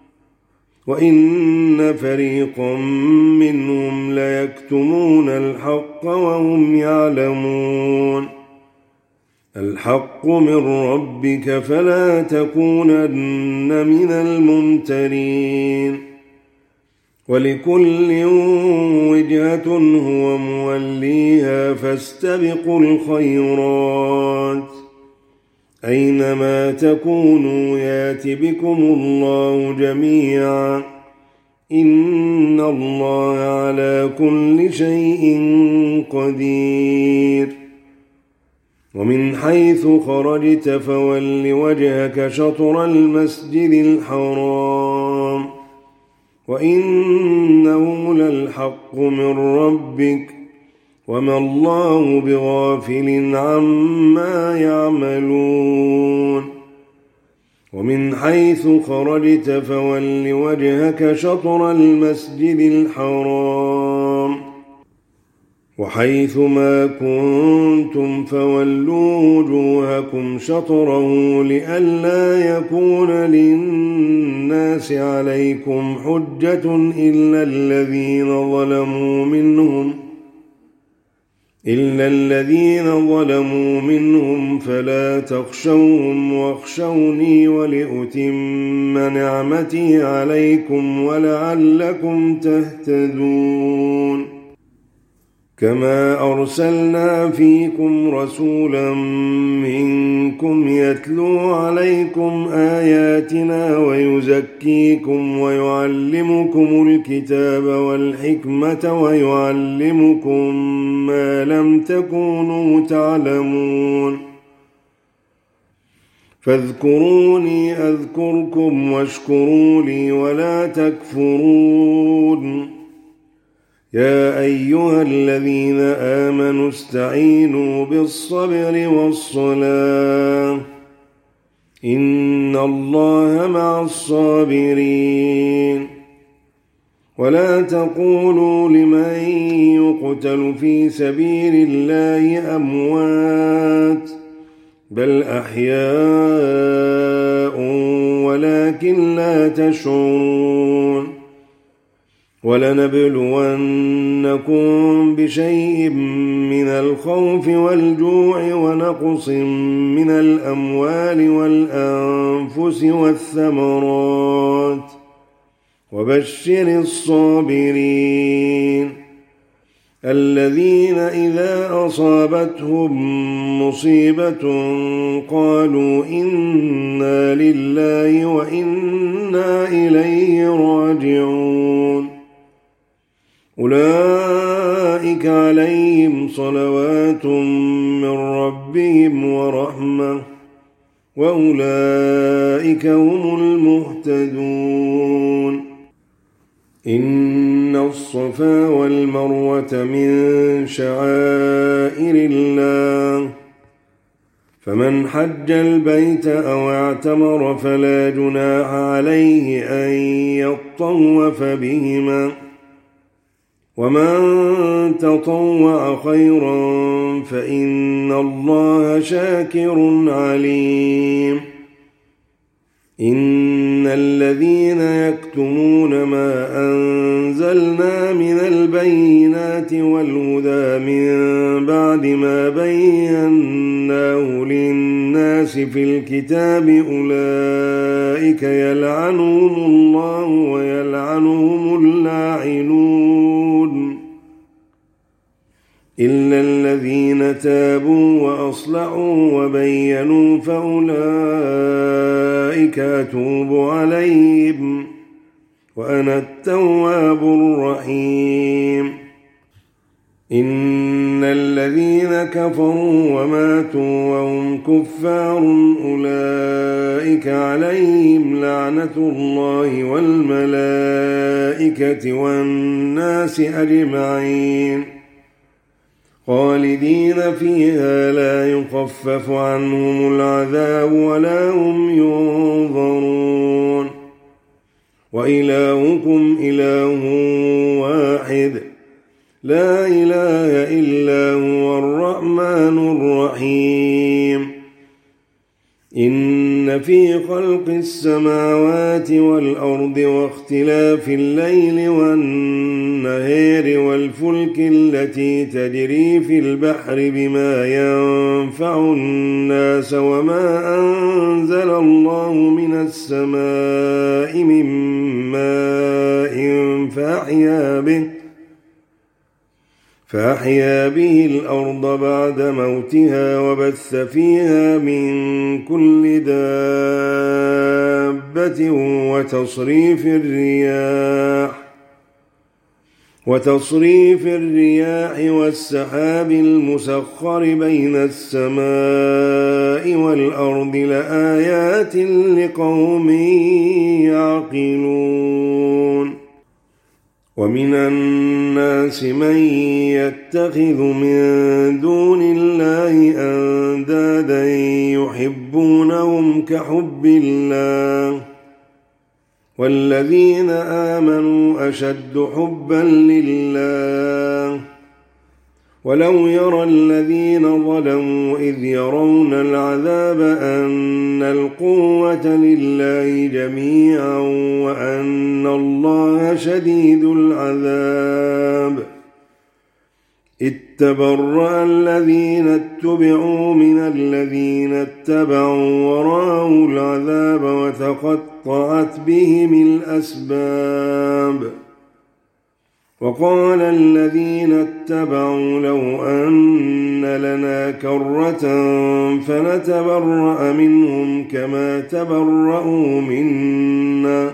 وإن فريقا منهم ليكتمون الحق وهم يعلمون الحق من ربك فلا تكونن من الممترين ولكل وجهة هو موليها فاستبقوا الخيرات أينما تكونوا يات بكم الله جميعا إن الله على كل شيء قدير ومن حيث خرجت فول وجهك شطر المسجد الحرام وإنه للحق من ربك وما الله بغافل عما يعملون ومن حيث خرجت فول وجهك شطر المسجد الحرام وحيث ما كنتم فولوا وجوهكم شطره لئلا يكون للناس عليكم حجة إلا الذين ظلموا منهم إلا الذين ظلموا منهم فلا تخشوهم واخشوني ولأتم نعمتي عليكم ولعلكم تهتدون كما أرسلنا فيكم رسولا منكم يتلو عليكم آياتنا ويزكيكم ويعلمكم الكتاب والحكمة ويعلمكم ما لم تكونوا تعلمون فاذكروني أذكركم واشكروا لي ولا تكفرون يا أيها الذين آمنوا استعينوا بالصبر والصلاة إن الله مع الصابرين ولا تقولوا لمن يقتل في سبيل الله أموات بل أحياء ولكن لا تشعرون ولنبلونكم بشيء من الخوف والجوع ونقص من الأموال والأنفس والثمرات وبشر الصابرين الذين إذا أصابتهم مصيبة قالوا إنا لله وإنا إليه راجعون أولئك عليهم صلوات من ربهم ورحمة وأولئك هم المهتدون إن الصفا والمروة من شعائر الله فمن حج البيت أو اعتمر فلا جناح عليه أن يطوف بهما ومن تطوع خيرا فإن الله شاكر عليم إن الذين يكتمون ما أنزلنا من البينات والهدى من بعد ما بيناه للناس في الكتاب أولئك يلعنهم الله ويلعنهم اللاعنون إلا الذين تابوا وأصلحوا وبينوا فأولئك أتوب عليهم وأنا التواب الرحيم إن الذين كفروا وماتوا وهم كفار أولئك عليهم لعنة الله والملائكة والناس أجمعين خالدين فيها لا يخفف عنهم العذاب ولا هم ينظرون وإلهكم إله واحد لا إله إلا هو الرحمن الرحيم إن في خلق السماوات والأرض واختلاف الليل والنهار والفلك التي تجري في البحر بما ينفع الناس وما أنزل الله من السماء من ماء فأحيا به فأحيا به الأرض بعد موتها وبث فيها من كل دابة وتصريف الرياح وتصريف الرياح والسحاب المسخر بين السماء والأرض لآيات لقوم يعقلون ومن الناس من يتخذ من دون الله أندادا يحبونهم كحب الله والذين آمنوا أشد حبا لله ولو يرى الذين ظلموا إذ يرون العذاب أن القوة لله جميعا وأن الله شديد العذاب إذ تبرأ الذين اتبعوا من الذين اتبعوا ورأوا العذاب وتقطعت بهم الأسباب وقال الذين اتبعوا لو أن لنا كرة فنتبرأ منهم كما تبرأوا منا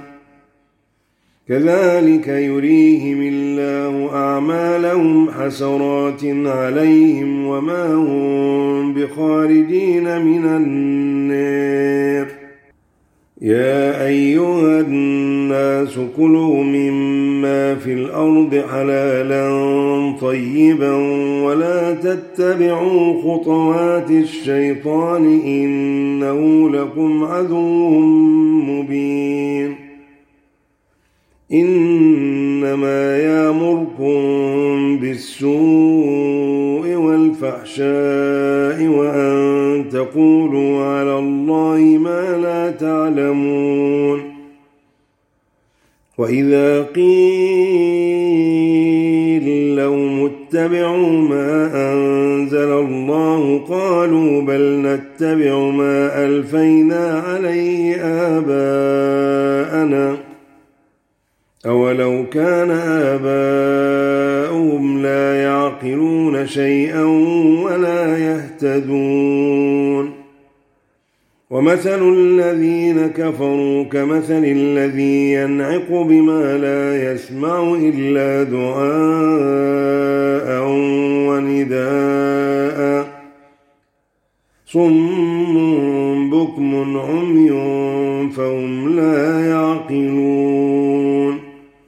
كذلك يريهم الله أعمالهم حسرات عليهم وما هم بخارجين من النار يا أيها الناس كلوا مما في الأرض حلالا طيبا ولا تتبعوا خطوات الشيطان إنه لكم عدو مبين إنما يأمركم بالسوء والفحشاء وأن تقولوا على الله ما لا تعلمون وإذا قيل لهم اتبعوا ما أنزل الله قالوا بل نتبع ما ألفينا عليه آباءنا أولو كان آباؤهم لا يعقلون شيئا ولا يهتدون ومثل الذين كفروا كمثل الذي ينعق بما لا يسمع إلا دعاء ونداء صم بكم عمي فهم لا يعقلون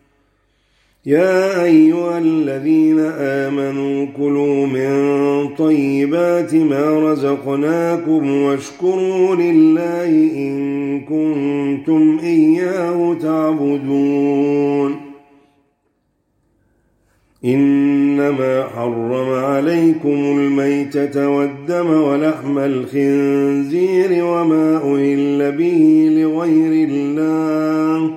يا أيها الذين آمنوا كلوا من طيبات ما رزقناكم واشكروا لله إن كنتم إياه تعبدون إنما حرم عليكم الميتة والدم ولحم الخنزير وما أهل به لغير الله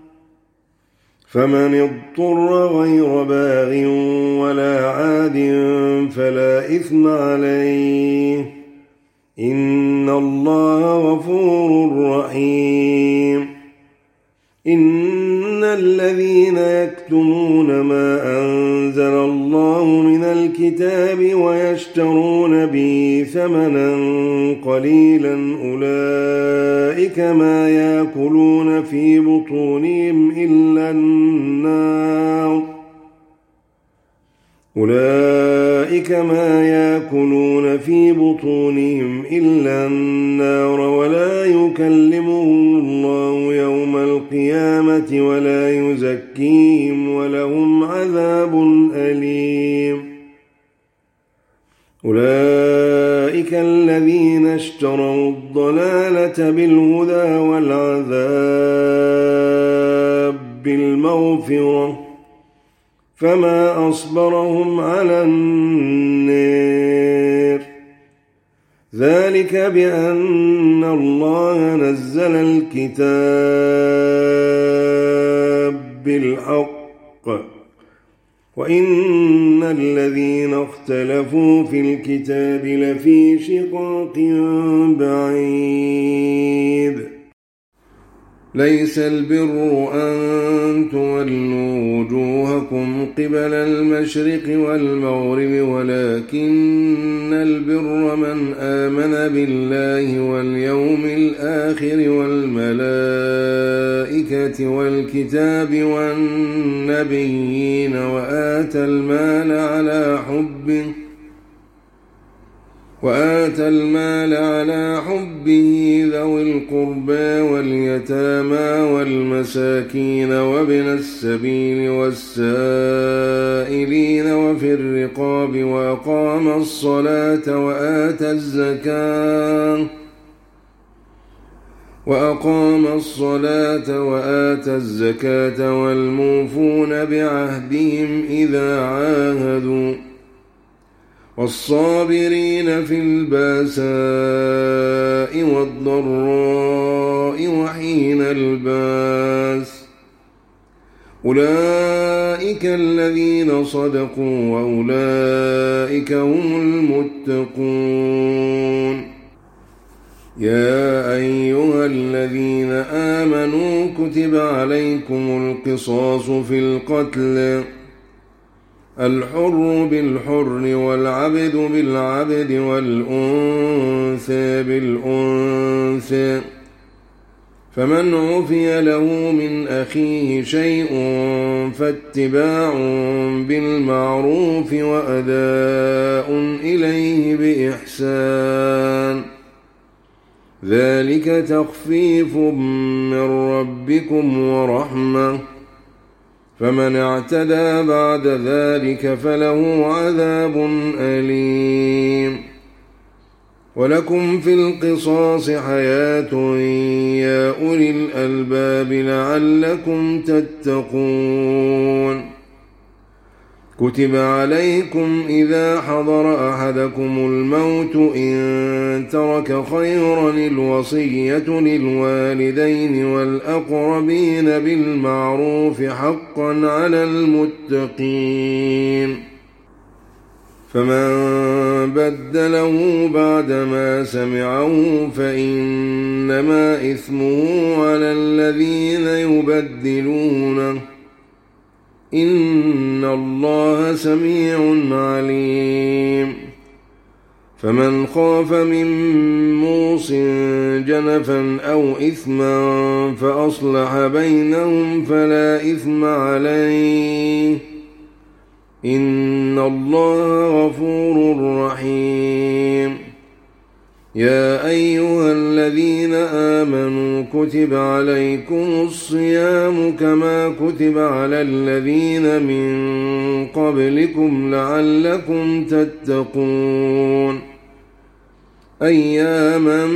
فمن اضطر غير باغ ولا عاد فلا إثم عليه إن الله غفور رحيم إن الذين يكتمون ما أنزل الله من الكتاب ويشترون به ثمنا قليلا أولئك ما يأكلون في بطونهم إلا النار أولئك ما يأكلون في بطونهم إلا النار ولا يكلمهم الله يوم القيامة ولا يزكيهم ولهم عذاب أليم أولئك الذين اشتروا الضلالة بالهدى والعذاب بالمغفرة فما أصبرهم على النار ذلك بأن الله نزل الكتاب بالحق وإن الذين اختلفوا في الكتاب لفي شقاق بعيد ليس البر أن تولوا وجوهكم قبل المشرق والمغرب ولكن البر من آمن بالله واليوم الآخر والملائكة والكتاب والنبيين وآتى المال على حبه وآتى المال على حبه ذوي القربى واليتامى والمساكين وابن السبيل والسائلين وفي الرقاب وأقام الصلاة وآتى الزكاة وأقام الصلاة وآتى الزكاة والموفون بعهدهم إذا عاهدوا والصابرين في الباساء والضراء وحين الباس أولئك الذين صدقوا وأولئك هم المتقون يا أيها الذين آمنوا كتب عليكم القصاص في القتل الحر بالحر والعبد بالعبد والأنثى بالأنثى فمن عفي له من أخيه شيء فاتباع بالمعروف وأداء إليه بإحسان ذلك تخفيف من ربكم ورحمة فمن اعتدى بعد ذلك فله عذاب أليم ولكم في القصاص حياة يا أولي الألباب لعلكم تتقون كتب عليكم إذا حضر أحدكم الموت إن ترك خيرا الوصية للوالدين والأقربين بالمعروف حقا على المتقين فمن بدله بعدما سمعه فإنما إثمه على الذين يبدلونه إن الله سميع عليم فمن خاف من موص جنفا أو إثما فأصلح بينهم فلا إثم عليه إن الله غفور رحيم يا أيها الذين آمنوا كتب عليكم الصيام كما كتب على الذين من قبلكم لعلكم تتقون أياما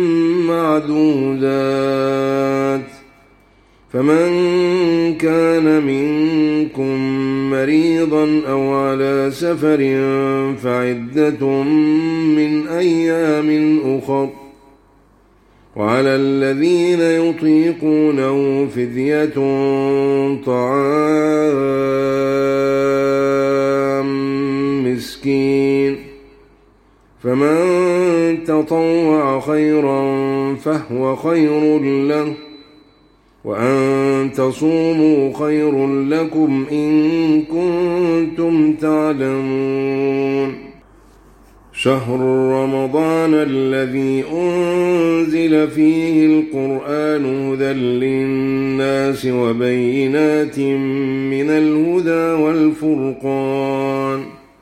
معدودات فمن كان منكم مريضا أو على سفر فعدة من أيام أخر وعلى الذين يطيقونه فدية طعام مسكين فمن تطوع خيرا فهو خير له وأن تصوموا خير لكم إن كنتم تعلمون شهر رمضان الذي أنزل فيه القرآن هدى للناس وبينات من الهدى والفرقان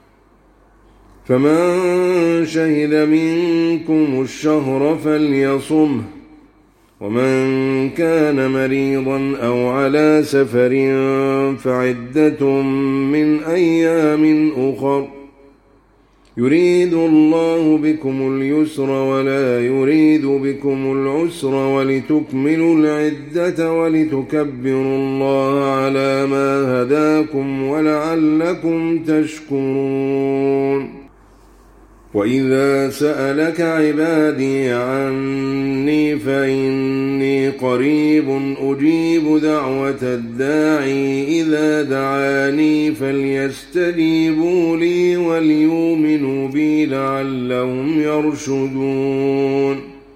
فمن شهد منكم الشهر فليصمه ومن كان مريضا أو على سفر فعدة من أيام أخر يريد الله بكم اليسر ولا يريد بكم العسر ولتكملوا العدة ولتكبروا الله على ما هداكم ولعلكم تشكرون. وإذا سألك عبادي عني فإني قريب أجيب دعوة الداعي إذا دعاني فليستجيبوا لي وليؤمنوا بي لعلهم يرشدون.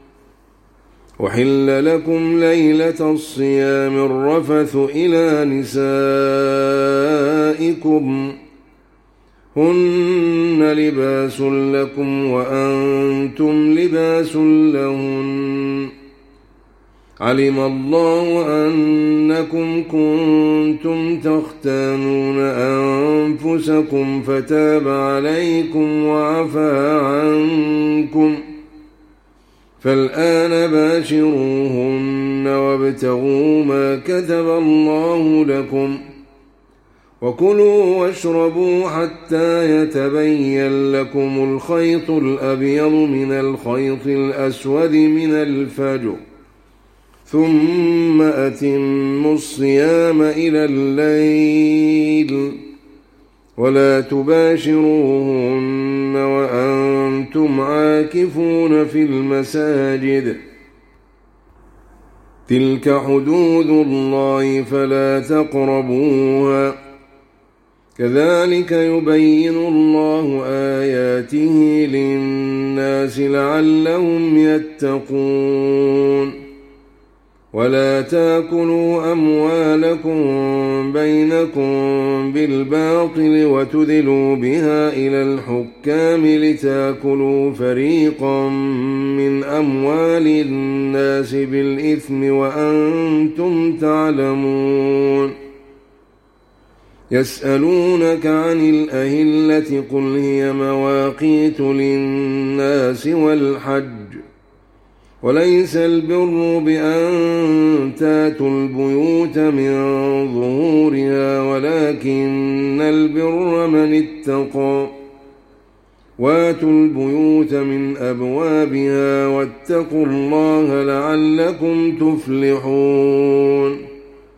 وحل لكم ليلة الصيام الرفث إلى نسائكم هن لباس لكم وأنتم لباس لهن علم الله أنكم كنتم تختانون أنفسكم فتاب عليكم وعفى عنكم فالآن باشروهن وابتغوا ما كتب الله لكم وكلوا واشربوا حتى يتبين لكم الخيط الأبيض من الخيط الأسود من الفجر ثم أتموا الصيام إلى الليل ولا تباشروهن وأنتم عاكفون في المساجد تلك حدود الله فلا تقربوها كذلك يبين الله آياته للناس لعلهم يتقون. ولا تاكلوا أموالكم بينكم بالباطل وتدلوا بها إلى الحكام لتاكلوا فريقا من أموال الناس بالإثم وأنتم تعلمون. يسألونك عن الأهلة قل هي مواقيت للناس والحج وليس البر بأن تاتوا البيوت من ظهورها ولكن البر من اتقى واتوا البيوت من أبوابها واتقوا الله لعلكم تفلحون.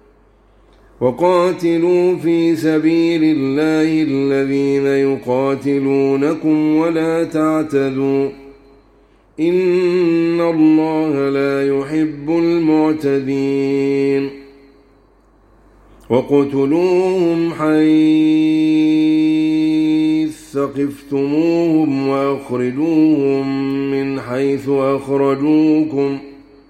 وقاتلوا في سبيل الله الذين يقاتلونكم ولا تعتدوا إن الله لا يحب المعتدين. وقتلوهم حيث ثقفتموهم وأخرجوهم من حيث أخرجوكم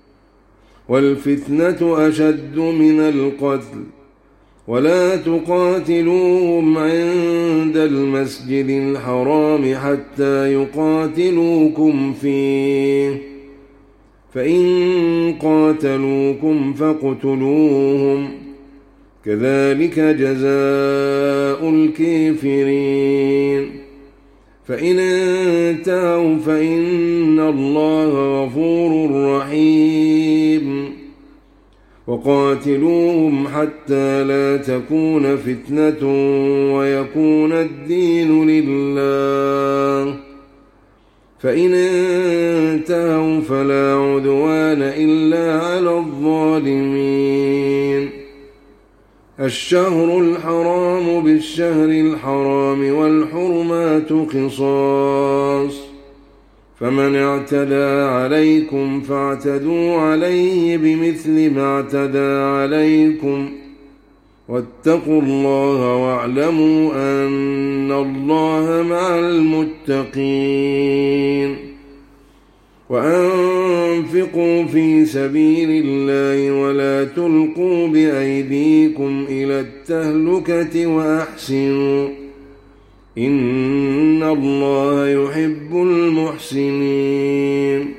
والفتنة أشد من القتل ولا تقاتلوهم عند المسجد الحرام حتى يقاتلوكم فيه فإن قاتلوكم فاقتلوهم كذلك جزاء الكافرين. فإن انتهوا فإن الله غفور رحيم. وقاتلوهم حتى لا تكون فتنة ويكون الدين لله فإن انتهوا فلا عدوان إلا على الظالمين. الشهر الحرام بالشهر الحرام والحرمات قصاص فمن اعتدى عليكم فاعتدوا عليه بمثل ما اعتدى عليكم واتقوا الله واعلموا أن الله مع المتقين. وأنفقوا في سبيل الله ولا تلقوا بأيديكم إلى التهلكة وأحسنوا إن الله يحب المحسنين.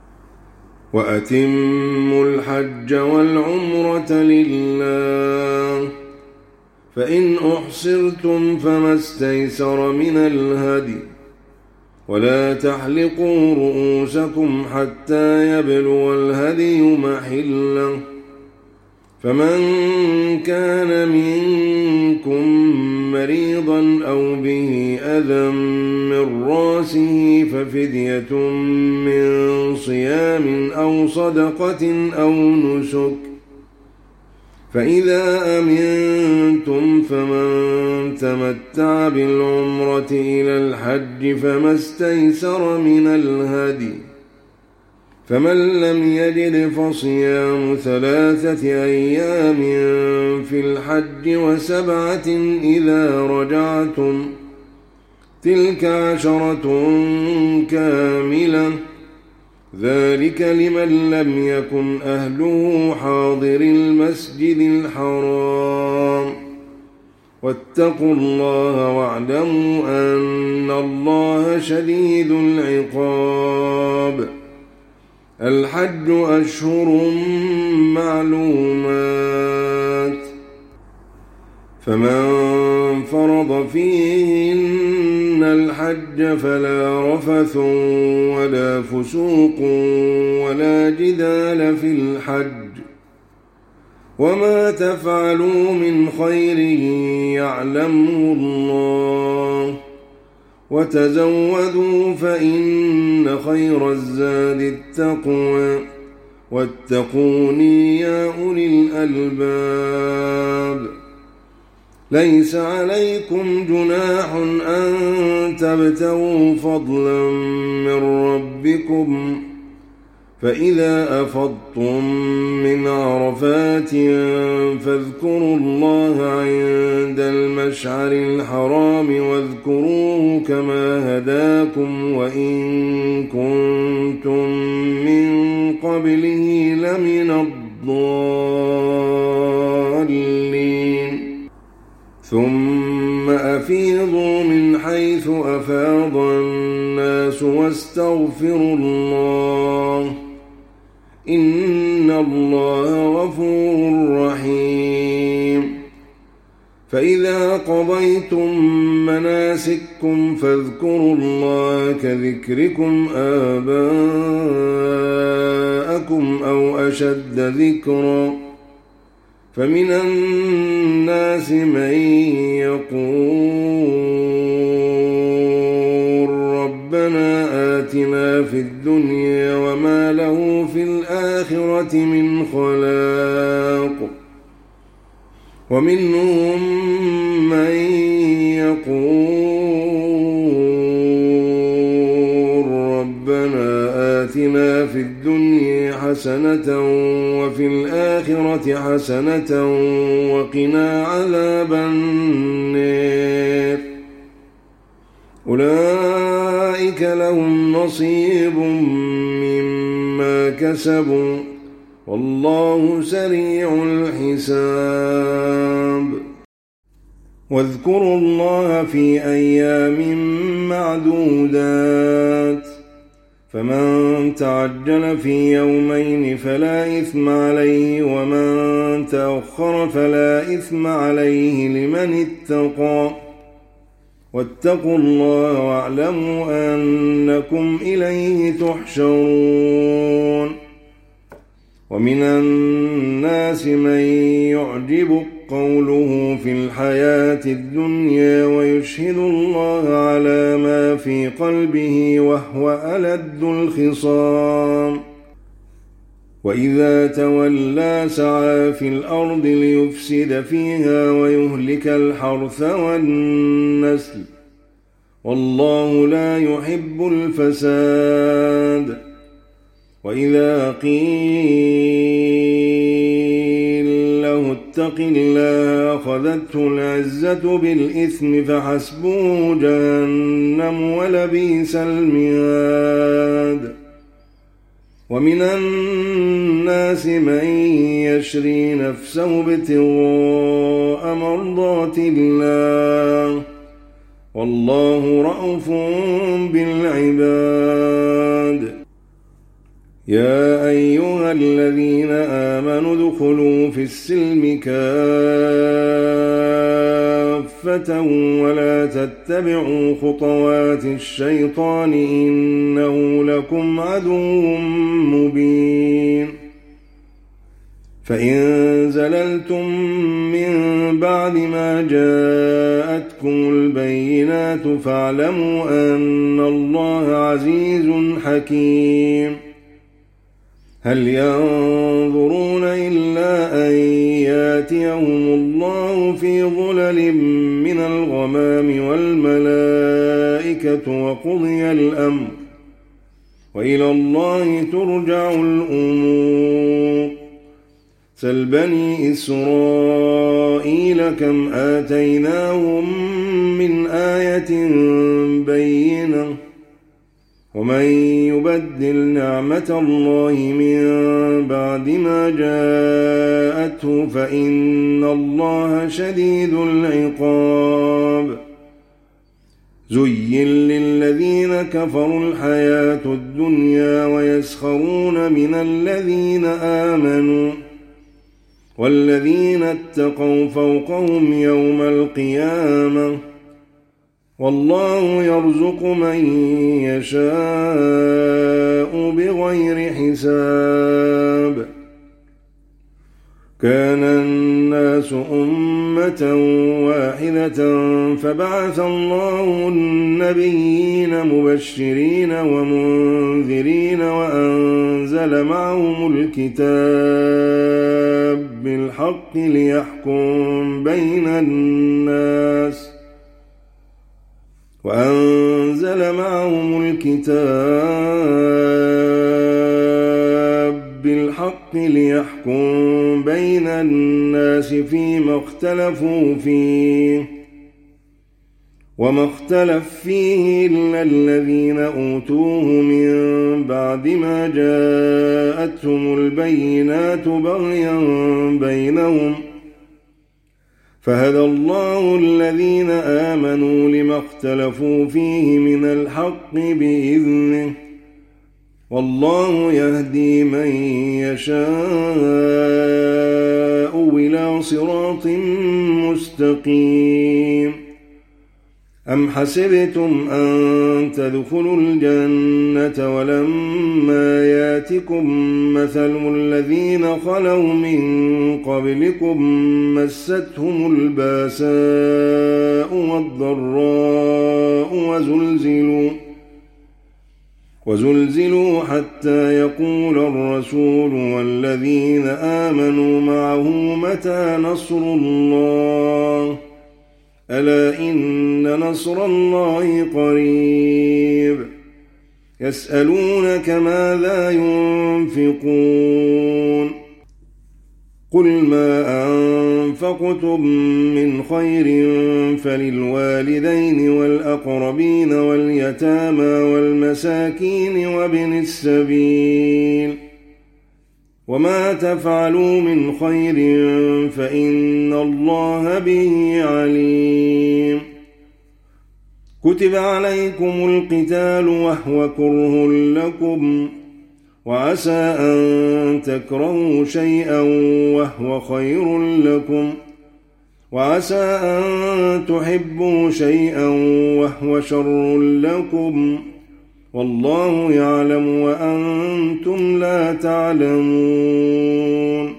وأتموا الحج والعمرة لله فإن أحصرتم فما استيسر من الهدي ولا تحلقوا رؤوسكم حتى يبلغ الهدي محله فمن كان منكم مريضا أو به أذى من رأسه فدية من صيام أو صدقة أو نسك، فإذا أمنتم فمن تمتع بالعمرة إلى الحج فما استيسر من الهدي، فمن لم يجد فصيام ثلاثة أيام في الحج وسبعة إذا رجعتم، تلك عشرة كاملة، ذلك لمن لم يكن أهله حاضر المسجد الحرام. واتقوا الله واعلموا أن الله شديد العقاب. الحج أشهر معلومات، فمن فرض فيهن الحج فلا رفث ولا فسوق ولا جدال في الحج، وما تفعلوا من خير يعلمه الله، وتزودوا فإن خير الزاد التقوى، واتقوني يا أولي الألباب. ليس عليكم جناح أن تبتغوا فضلا من ربكم، فإذا أفضتم من عرفات فاذكروا الله عند المشعر الحرام واذكروه كما هداكم وإن كنتم من قبله لمن الضالين. ثم أفيضوا من حيث أفاض الناس واستغفروا الله، إن الله غفور رحيم. فإذا قضيتم مناسككم فاذكروا الله كذكركم آباءكم أو أشد ذكرا، فمن الناس من يقول ربنا آتنا في الدنيا وما له في الآخرة من خلاق، ومنهم من يقول ربنا آتنا في الدنيا حسنة وفي الآخرة حسنة وقنا عذاب النار. أولئك لهم نصيب مما كسبوا والله سريع الحساب. واذكروا الله في أيام معدودات، فمن تعجل في يومين فلا إثم عليه ومن تأخر فلا إثم عليه لمن اتقى، واتقوا الله واعلموا أنكم إليه تحشرون. ومن الناس من يعجبك قوله في الحياة الدنيا ويشهد الله على ما في قلبه وهو ألد الخصام، وإذا تولى سعى في الأرض ليفسد فيها ويهلك الحرث والنسل، والله لا يحب الفساد. وإذا قيل له اتق الله أخذته العزة بالإثم فحسبه جهنم ولبئس المهاد. ومن الناس من يشري نفسه ابتغاء مرضات الله، والله رءوف بالعباد. يا أيها الذين آمنوا ادخلوا في السلم كافة ولا تتبعوا خطوات الشيطان إنه لكم عدو مبين. فإن زللتم من بعد ما جاءتكم البينات فاعلموا أن الله عزيز حكيم. هل ينظرون إلا أن ياتيهم الله في ظلل من الغمام والملائكة وقضي الأمر وإلى الله ترجع الأمور. سل بني إسرائيل كم آتيناهم من آية بينة ومن يبدل نعمة الله من بعد ما جاءته فإن الله شديد العقاب. زين للذين كفروا الحياة الدنيا ويسخرون من الذين آمنوا والذين اتقوا فوقهم يوم القيامة والله يرزق من يشاء بغير حساب. كان الناس أمة واحدة فبعث الله النبيين مبشرين ومنذرين وأنزل معهم الكتاب بالحق ليحكم بين الناس وأنزل معهم الكتاب بالحق ليحكم بين الناس فيما اختلفوا فيه وما اختلف فيه إلا الذين أوتوه من بعد ما جاءتهم البينات بغيا بينهم فهدى الله الذين آمنوا لما اختلفوا فيه من الحق بإذنه والله يهدي من يشاء إلى صراط مستقيم. أم حسبتم أن تدخلوا الجنة ولما ياتكم مثل الذين خلوا من قبلكم مستهم الباساء والضراء وزلزلوا وزلزلوا حتى يقول الرسول والذين آمنوا معه متى نصر الله ألا إن نصر الله قريب. يسألونك ماذا ينفقون قل ما أنفقتم من خير فللوالدين والأقربين واليتامى والمساكين وابن السبيل وما تفعلوا من خير فإن الله به عليم. كتب عليكم القتال وهو كره لكم وعسى أن تكرهوا شيئا وهو خير لكم وعسى أن تحبوا شيئا وهو شر لكم والله يعلم وأنتم لا تعلمون.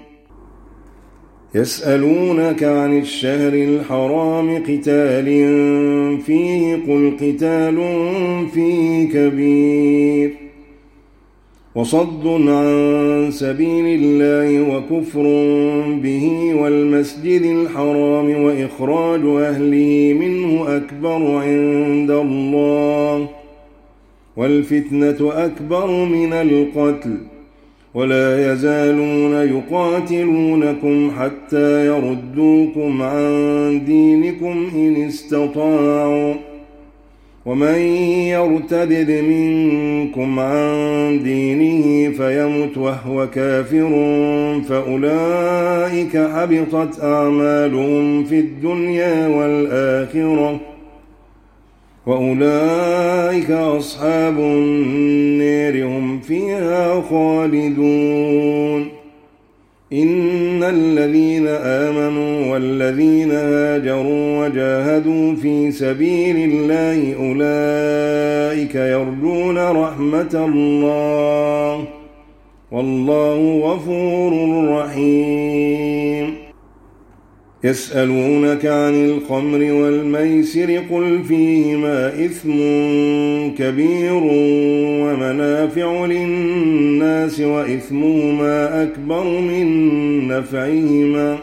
يسألونك عن الشهر الحرام قتال فيه قل قتال فيه كبير وصد عن سبيل الله وكفر به والمسجد الحرام وإخراج أهله منه أكبر عند الله والفتنة أكبر من القتل ولا يزالون يقاتلونكم حتى يردوكم عن دينكم إن استطاعوا ومن يرتد منكم عن دينه فيمت وهو كافر فأولئك حبطت أعمالهم في الدنيا والآخرة وأولئك أصحاب النار هم فيها خالدون. إن الذين آمنوا والذين هاجروا وجاهدوا في سبيل الله أولئك يرجون رحمة الله والله غفور رحيم. يسألونك عن الخمر والميسر قل فيهما إثم كبير ومنافع للناس وإثمهما أكبر من نفعهما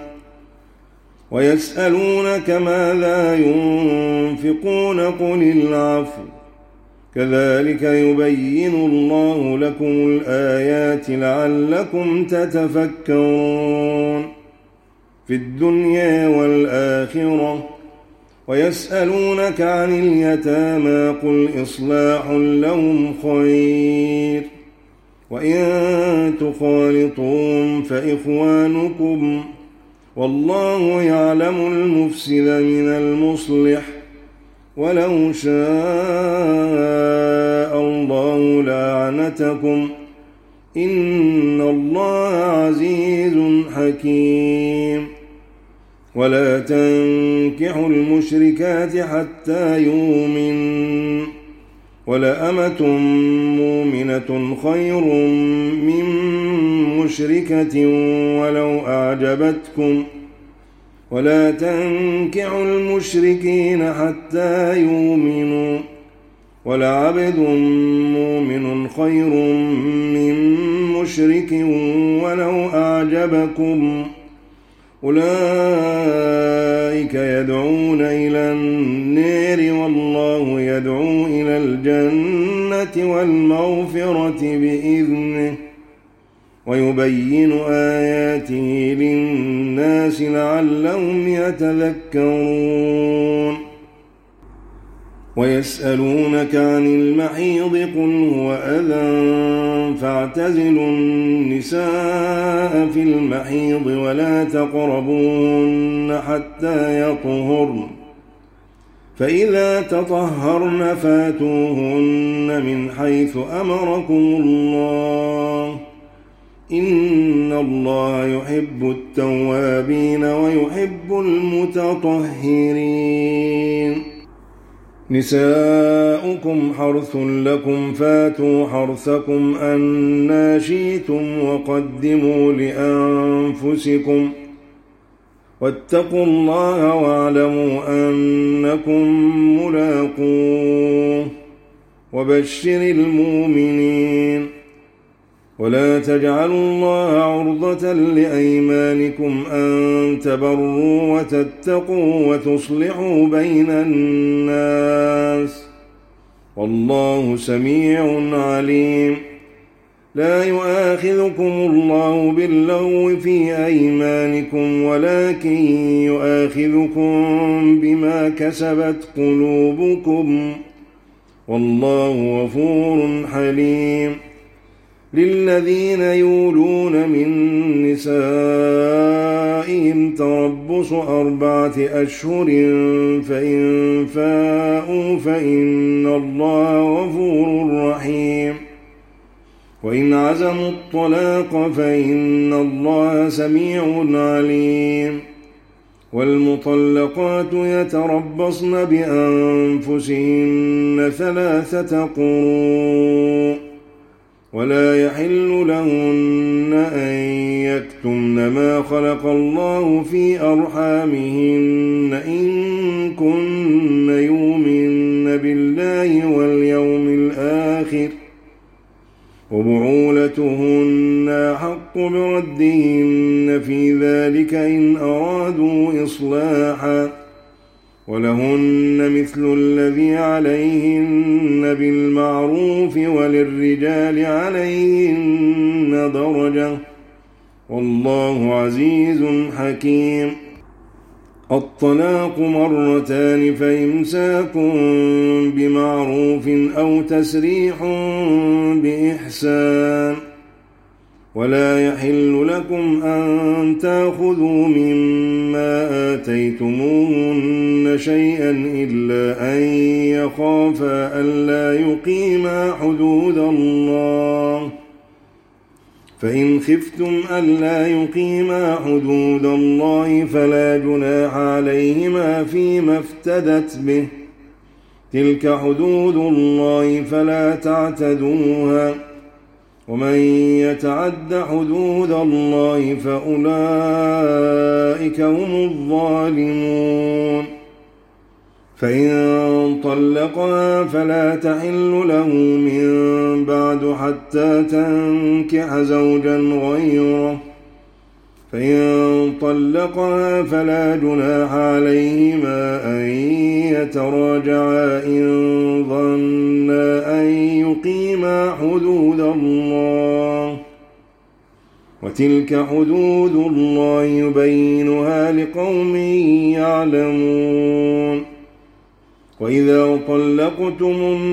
ويسألونك ماذا ينفقون قل العفو كذلك يبين الله لكم الآيات لعلكم تتفكرون في الدنيا والآخرة ويسألونك عن اليتامى قل إصلاح لهم خير وإن تخالطوهم فإخوانكم والله يعلم المفسد من المصلح ولو شاء الله لأعنتكم إن الله عزيز حكيم ولا تنكحوا المشركات حتى يؤمنوا ولأمة مؤمنة خير من مشركة ولو أعجبتكم ولا تنكحوا المشركين حتى يؤمنوا ولعبد مؤمن خير من مشرك ولو أعجبكم أولئك يدعون إلى النار والله يدعو إلى الجنة والمغفرة بإذنه ويبين آياته للناس لعلهم يتذكرون ويسألونك عن المحيض قل هو أذى فاعتزلوا النساء في المحيض ولا تقربوهن حتى يطهرن فإذا تطهرن فاتوهن من حيث أمركم الله إن الله يحب التوابين ويحب المتطهرين نساؤكم حرث لكم فاتوا حرثكم أنى شئتم وقدموا لأنفسكم واتقوا الله واعلموا أنكم ملاقوه وبشر المؤمنين ولا تجعلوا الله عرضة لأيمانكم أن تبروا وتتقوا وتصلحوا بين الناس والله سميع عليم لا يؤاخذكم الله باللغو في أيمانكم ولكن يؤاخذكم بما كسبت قلوبكم والله غفور حليم للذين يولون من نسائهم تربص أربعة أشهر فإن فاءوا فإن الله غفور رحيم وإن عزموا الطلاق فإن الله سميع عليم والمطلقات يتربصن بأنفسهن ثلاثة قروء ولا يحل لهن أن يكتمن ما خلق الله في أرحامهن إن كن يؤمن بالله واليوم الآخر وبعولتهن حق بردهن في ذلك إن أرادوا إصلاحا ولهن مثل الذي عليهن بالمعروف وللرجال عليهن درجة والله عزيز حكيم الطلاق مرتان فإمساك بمعروف أو تسريح بإحسان ولا يحل لكم أن تأخذوا مما آتيتموهن شيئا إلا أن يخافا ألا يقيما حدود الله فإن خفتم ألا يقيما حدود الله فلا جناح عليهما فيما افتدت به تلك حدود الله فلا تعتدوها ومن يتعد حدود الله فأولئك هم الظالمون. فإن طلقها فلا تحل له من بعد حتى تنكح زوجا غيره، فإن طلقها فلا جناح عليهما أن يتراجعا إن ظنا أن يقيما حدود الله، وتلك حدود الله يبينها لقوم يعلمون. وإذا طلقتم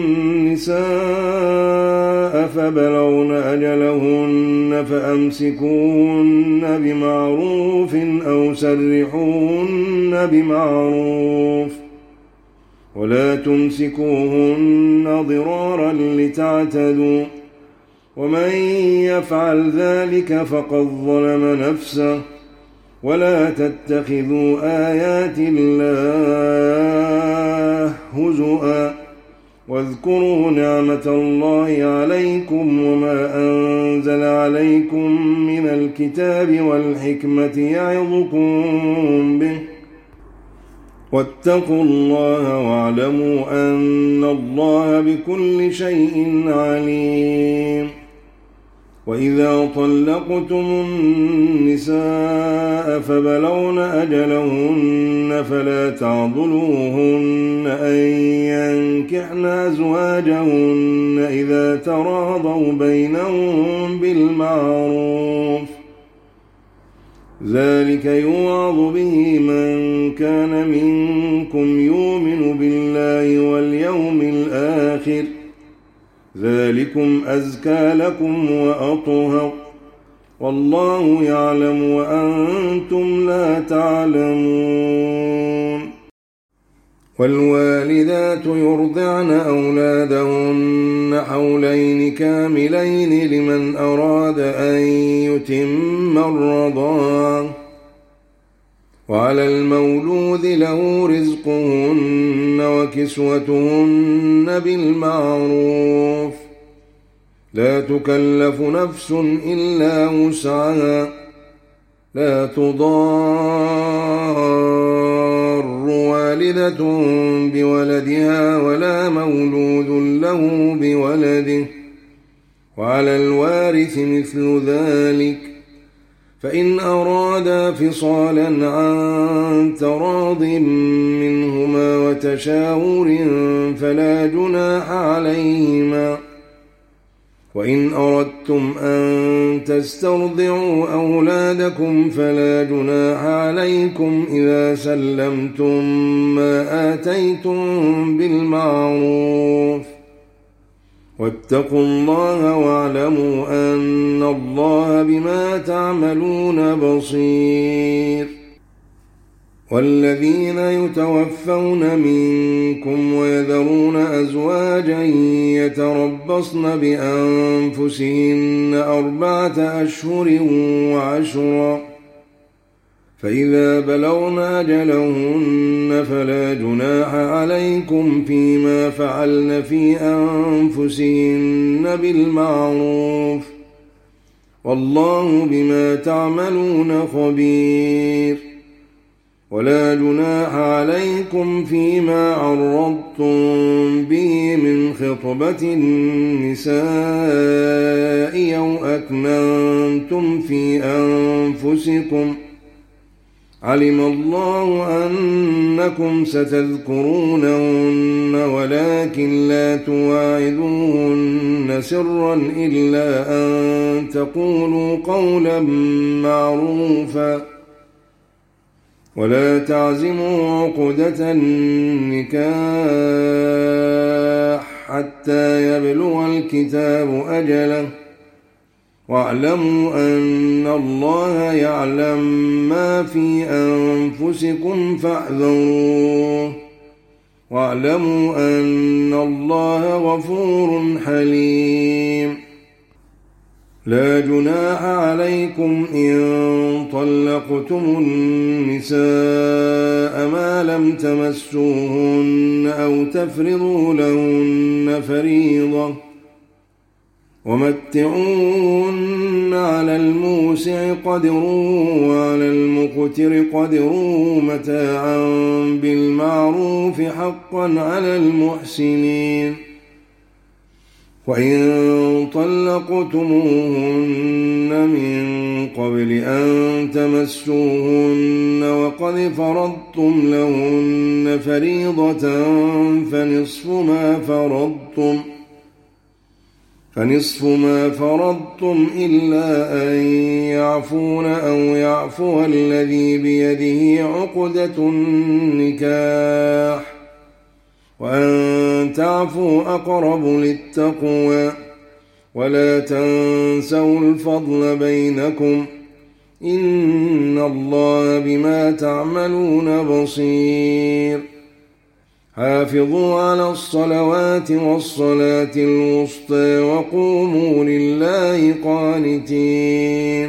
النساء فبلغن أجلهن فأمسكوهن بمعروف أو سرحوهن بمعروف، ولا تمسكوهن ضرارا لتعتدوا، ومن يفعل ذلك فقد ظلم نفسه. ولا تتخذوا آيات الله هزؤا، واذكروا نعمة الله عليكم وما أنزل عليكم من الكتاب والحكمة يعظكم به، واتقوا الله واعلموا أن الله بكل شيء عليم. وإذا طلقتم النساء فبلغن أجلهن فلا تعضلوهن أن ينكحن أزواجهن إذا تراضوا بينهم بالمعروف، ذلك يوعظ به من كان منكم يؤمن بالله واليوم الآخر، ذلكم أزكى لكم وأطهر، والله يعلم وأنتم لا تعلمون. والوالدات يرضعن أولادهن حولين كاملين لمن أراد أن يتم الرضاعة، وعلى المولود له رزقهن وكسوتهن بالمعروف، لا تكلف نفس إلا وسعها، لا تضار والدة بولدها ولا مولود له بولده، وعلى الوارث مثل ذلك، فإن أرادا فصالا عن تراض منهما وتشاور فلا جناح عليهما. وإن أردتم أن تسترضعوا أولادكم فلا جناح عليكم إذا سلمتم ما آتيتم بالمعروف، واتقوا الله واعلموا أن الله بما تعملون بصير. والذين يتوفون منكم ويذرون أزواجا يتربصن بأنفسهن أربعة أشهر وعشرا، فإذا بلغن أجلهن فلا جناح عليكم فيما فعلن في أنفسهن بالمعروف، والله بما تعملون خبير. ولا جناح عليكم فيما عرضتم به من خطبة النساء أو أكننتم في أنفسكم، علم الله أنكم ستذكرونهن ولكن لا تواعدوهن سرا إلا أن تقولوا قولا معروفا، ولا تعزموا عقدة النكاح حتى يبلغ الكتاب أجله، واعلموا أن الله يعلم ما في أنفسكم فاحذروه، واعلموا أن الله غفور حليم. لا جناح عليكم إن طلقتم النساء ما لم تمسوهن أو تفرضوا لهن فريضة، ومتعوهن على الموسع قدره وعلى المقتر قدره متاعا بالمعروف حقا على المحسنين. وإن طلقتموهن من قبل أن تمسوهن وقد فرضتم لهن فريضة فنصف ما فرضتم فنصف ما فرضتم إلا أن يعفون أو يعفو الذي بيده عقدة النكاح وأن تعفوا أقرب للتقوى ولا تنسوا الفضل بينكم إن الله بما تعملون بصير. حافظوا على الصلوات والصلاة الوسطى وقوموا لله قانتين.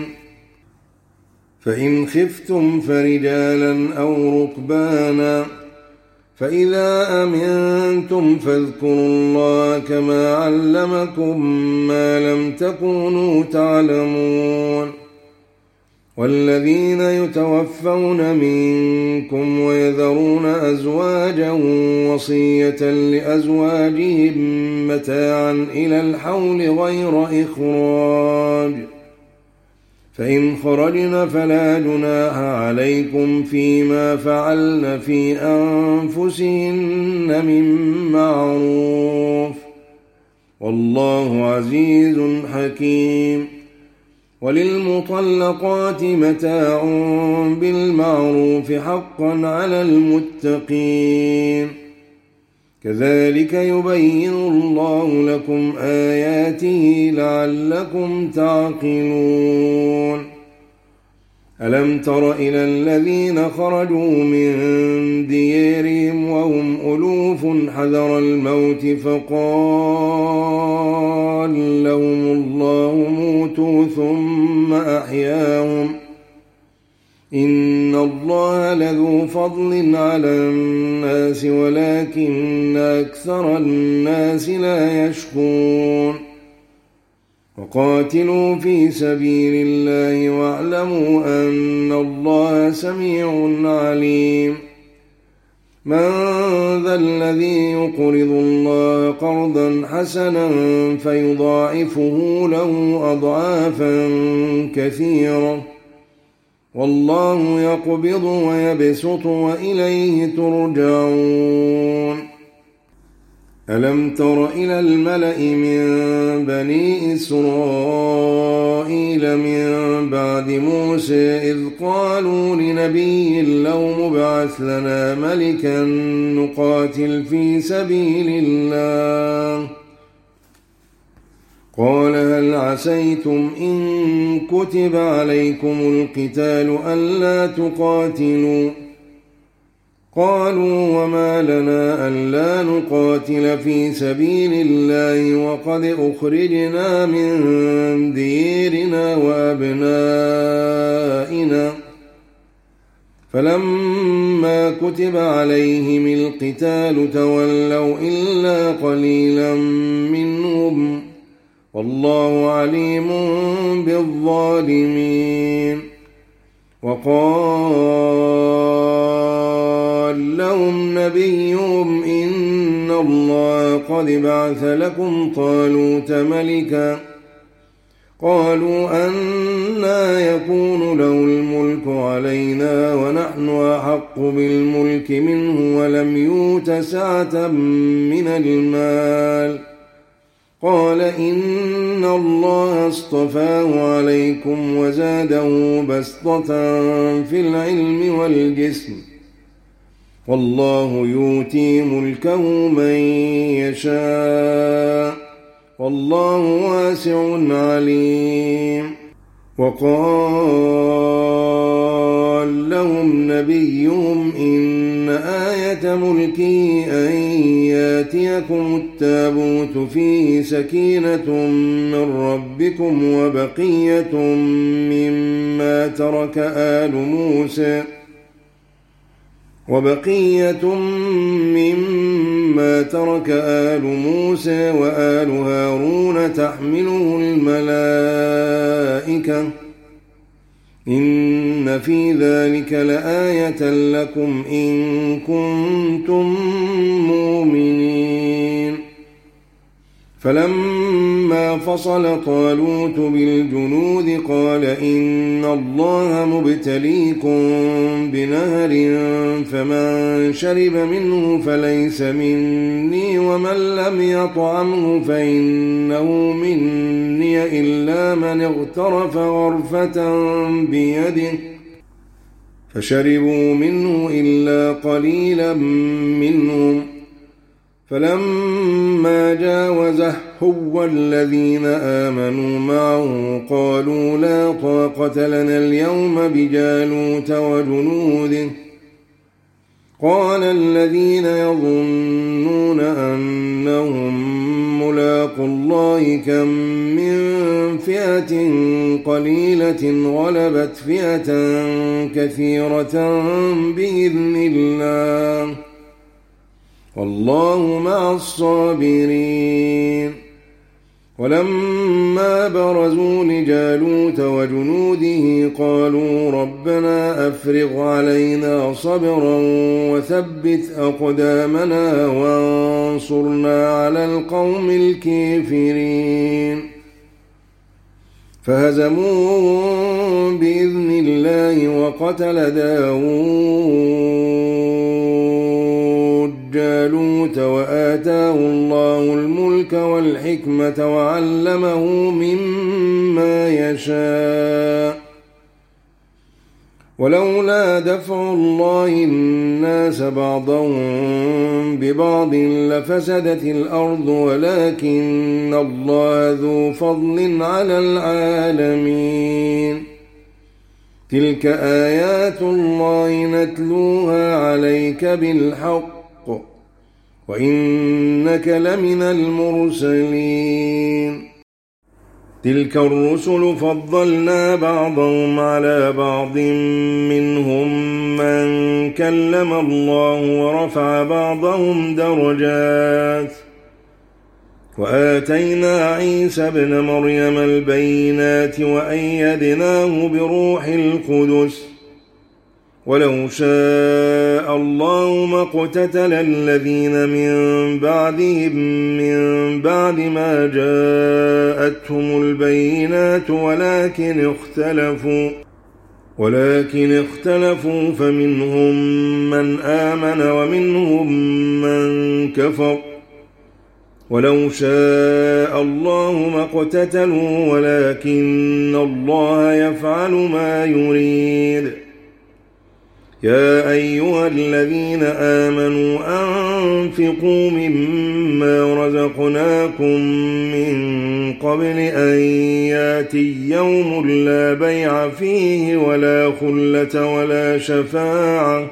فإن خفتم فرجالا أو ركبانا فإذا أمنتم فاذكروا الله كما علمكم ما لم تكونوا تعلمون. والذين يتوفون منكم ويذرون أزواجا وصية لأزواجهم متاعا إلى الحول غير إخراج فإن خرجن فلا جناح عليكم فيما فعلن في أنفسهن من معروف والله عزيز حكيم. وللمطلقات متاع بالمعروف حقا على المتقين كذلك يبين الله لكم آياته لعلكم تعقلون. ألم تر إلى الذين خرجوا من ديارهم وهم ألوف حذر الموت فقال لهم الله موتوا ثم أحياهم إن الله لذو فضل على الناس ولكن أكثر الناس لا يشكرون. وقاتلوا في سبيل الله واعلموا أن الله سميع عليم. من ذا الذي يقرض الله قرضا حسنا فيضاعفه له أضعافا كثيرة والله يقبض ويبسط وإليه ترجعون. ألم تر إلى الملأ من بني إسرائيل من بعد موسى إذ قالوا لنبي له مبعث لنا ملكا نقاتل في سبيل الله قال هل عسيتم إن كتب عليكم القتال ألا تقاتلوا قالوا وما لنا ألا نقاتل في سبيل الله وقد أخرجنا من ديرنا وأبنائنا فلما كتب عليهم القتال تولوا إلا قليلا منهم والله عليم بالظالمين. وقال لهم نبيهم إن الله قد بعث لكم طالوت ملكا قالوا أنى يكون له الملك علينا ونحن أحق بالملك منه ولم يؤت سعة من المال قال إن الله اصطفاه عليكم وزاده بسطة في العلم والجسم والله يؤتي ملكه من يشاء والله واسع عليم. وقال لهم نبيهم إن آية ملكه أن ياتيكم التابوت فيه سكينة من ربكم وبقية مما ترك آل موسى وبقية مما ترك آل موسى وآل هارون تحمله الملائكة إن في ذلك لآية لكم إن كنتم مؤمنين. فلما فصل طالوت بالجنود قال إن الله مبتليكم بنهر فمن شرب منه فليس مني ومن لم يطعمه فإنه مني إلا من اغترف غرفة بيده فشربوا منه إلا قليلا منهم. فلما جاوزه هو الذين آمنوا معه قالوا لا طاقة لنا اليوم بجالوت وجنوده. قال الذين يظنون أنهم ملاقوا الله كم من فئة قليلة غلبت فئة كثيرة بإذن الله والله مع الصابرين. ولما برزوا لجالوت وجنوده قالوا ربنا أفرغ علينا صبرا وثبت أقدامنا وانصرنا على القوم الكافرين. فهزموهم بإذن الله وقتل داود جالوت وآتاه الله الملك والحكمة وعلمه مما يشاء. ولولا دفع الله الناس بعضهم ببعض لفسدت الأرض ولكن الله ذو فضل على العالمين. تلك آيات الله نتلوها عليك بالحق وإنك لمن المرسلين. تلك الرسل فضلنا بعضهم على بعض منهم من كلم الله ورفع بعضهم درجات وآتينا عيسى ابن مريم البينات وأيدناه بروح القدس. ولو شاء الله ما اقتتل الذين من بعدهم من بعد ما جاءتهم البينات ولكن اختلفوا ولكن اختلفوا فمنهم من آمن ومنهم من كفر. ولو شاء الله ما اقتتلوا ولكن الله يفعل ما يريد. يا أيها الذين آمنوا أنفقوا مما رزقناكم من قبل أن ياتي يوم لا بيع فيه ولا خلة ولا شفاعة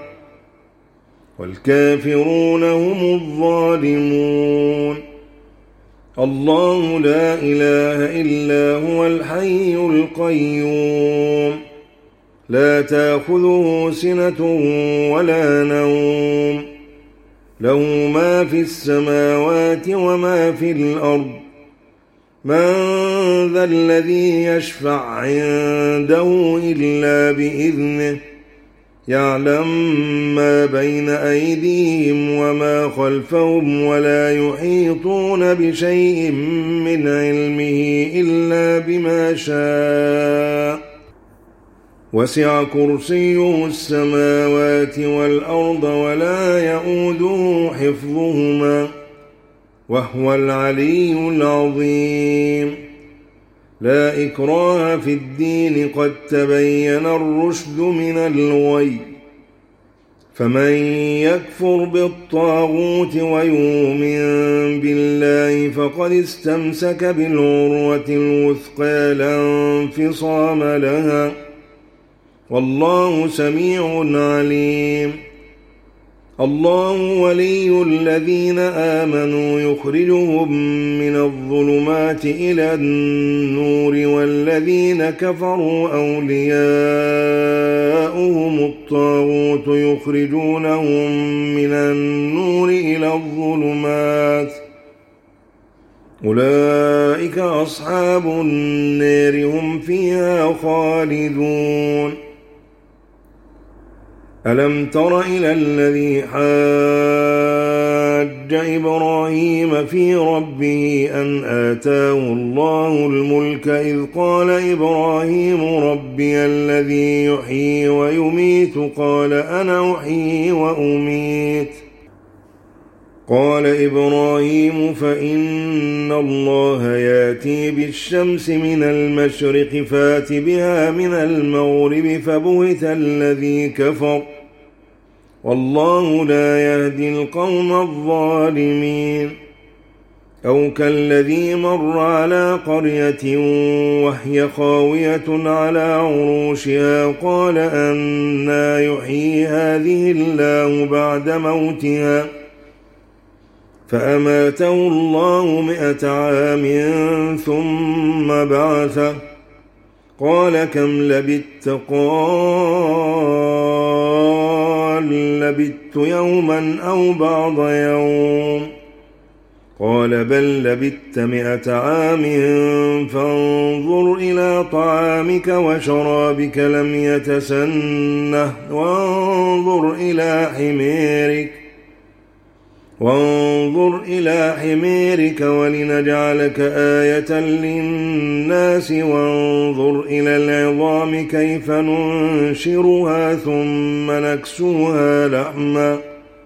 والكافرون هم الظالمون. الله لا إله إلا هو الحي القيوم لا تأخذه سنة ولا نوم له ما في السماوات وما في الأرض. من ذا الذي يشفع عنده إلا بإذنه يعلم ما بين أيديهم وما خلفهم ولا يحيطون بشيء من علمه إلا بما شاء. وسع كرسيه السماوات والأرض ولا يؤوده حفظهما وهو العلي العظيم. لا إكراه في الدين قد تبين الرشد من الغي. فمن يكفر بالطاغوت ويؤمن بالله فقد استمسك بالعروة الوثقى لا انفصام لها والله سميع عليم. الله ولي الذين آمنوا يخرجهم من الظلمات إلى النور والذين كفروا أولياؤهم الطاغوت يخرجونهم من النور إلى الظلمات أولئك أصحاب النار هم فيها خالدون ألم تر إلى الذي حاج إبراهيم في ربه أن آتاه الله الملك إذ قال إبراهيم ربي الذي يحيي ويميت قال أنا أحيي وأميت قال إبراهيم فإن الله ياتي بالشمس من المشرق فات بها من المغرب فبهت الذي كفر والله لا يهدي القوم الظالمين أو كالذي مر على قرية وهي خاوية على عروشها قال أنى يحيي هذه الله بعد موتها فأماته الله مئة عام ثم بعثه قال كم لبثت قال لبثت يوما أو بعض يوم قال بل لبثت مئة عام فانظر إلى طعامك وشرابك لم يتسنه وانظر إلى حميرك وانظر إلى حميرك ولنجعلك آية للناس وانظر إلى العظام كيف ننشرها ثم نكسوها لحما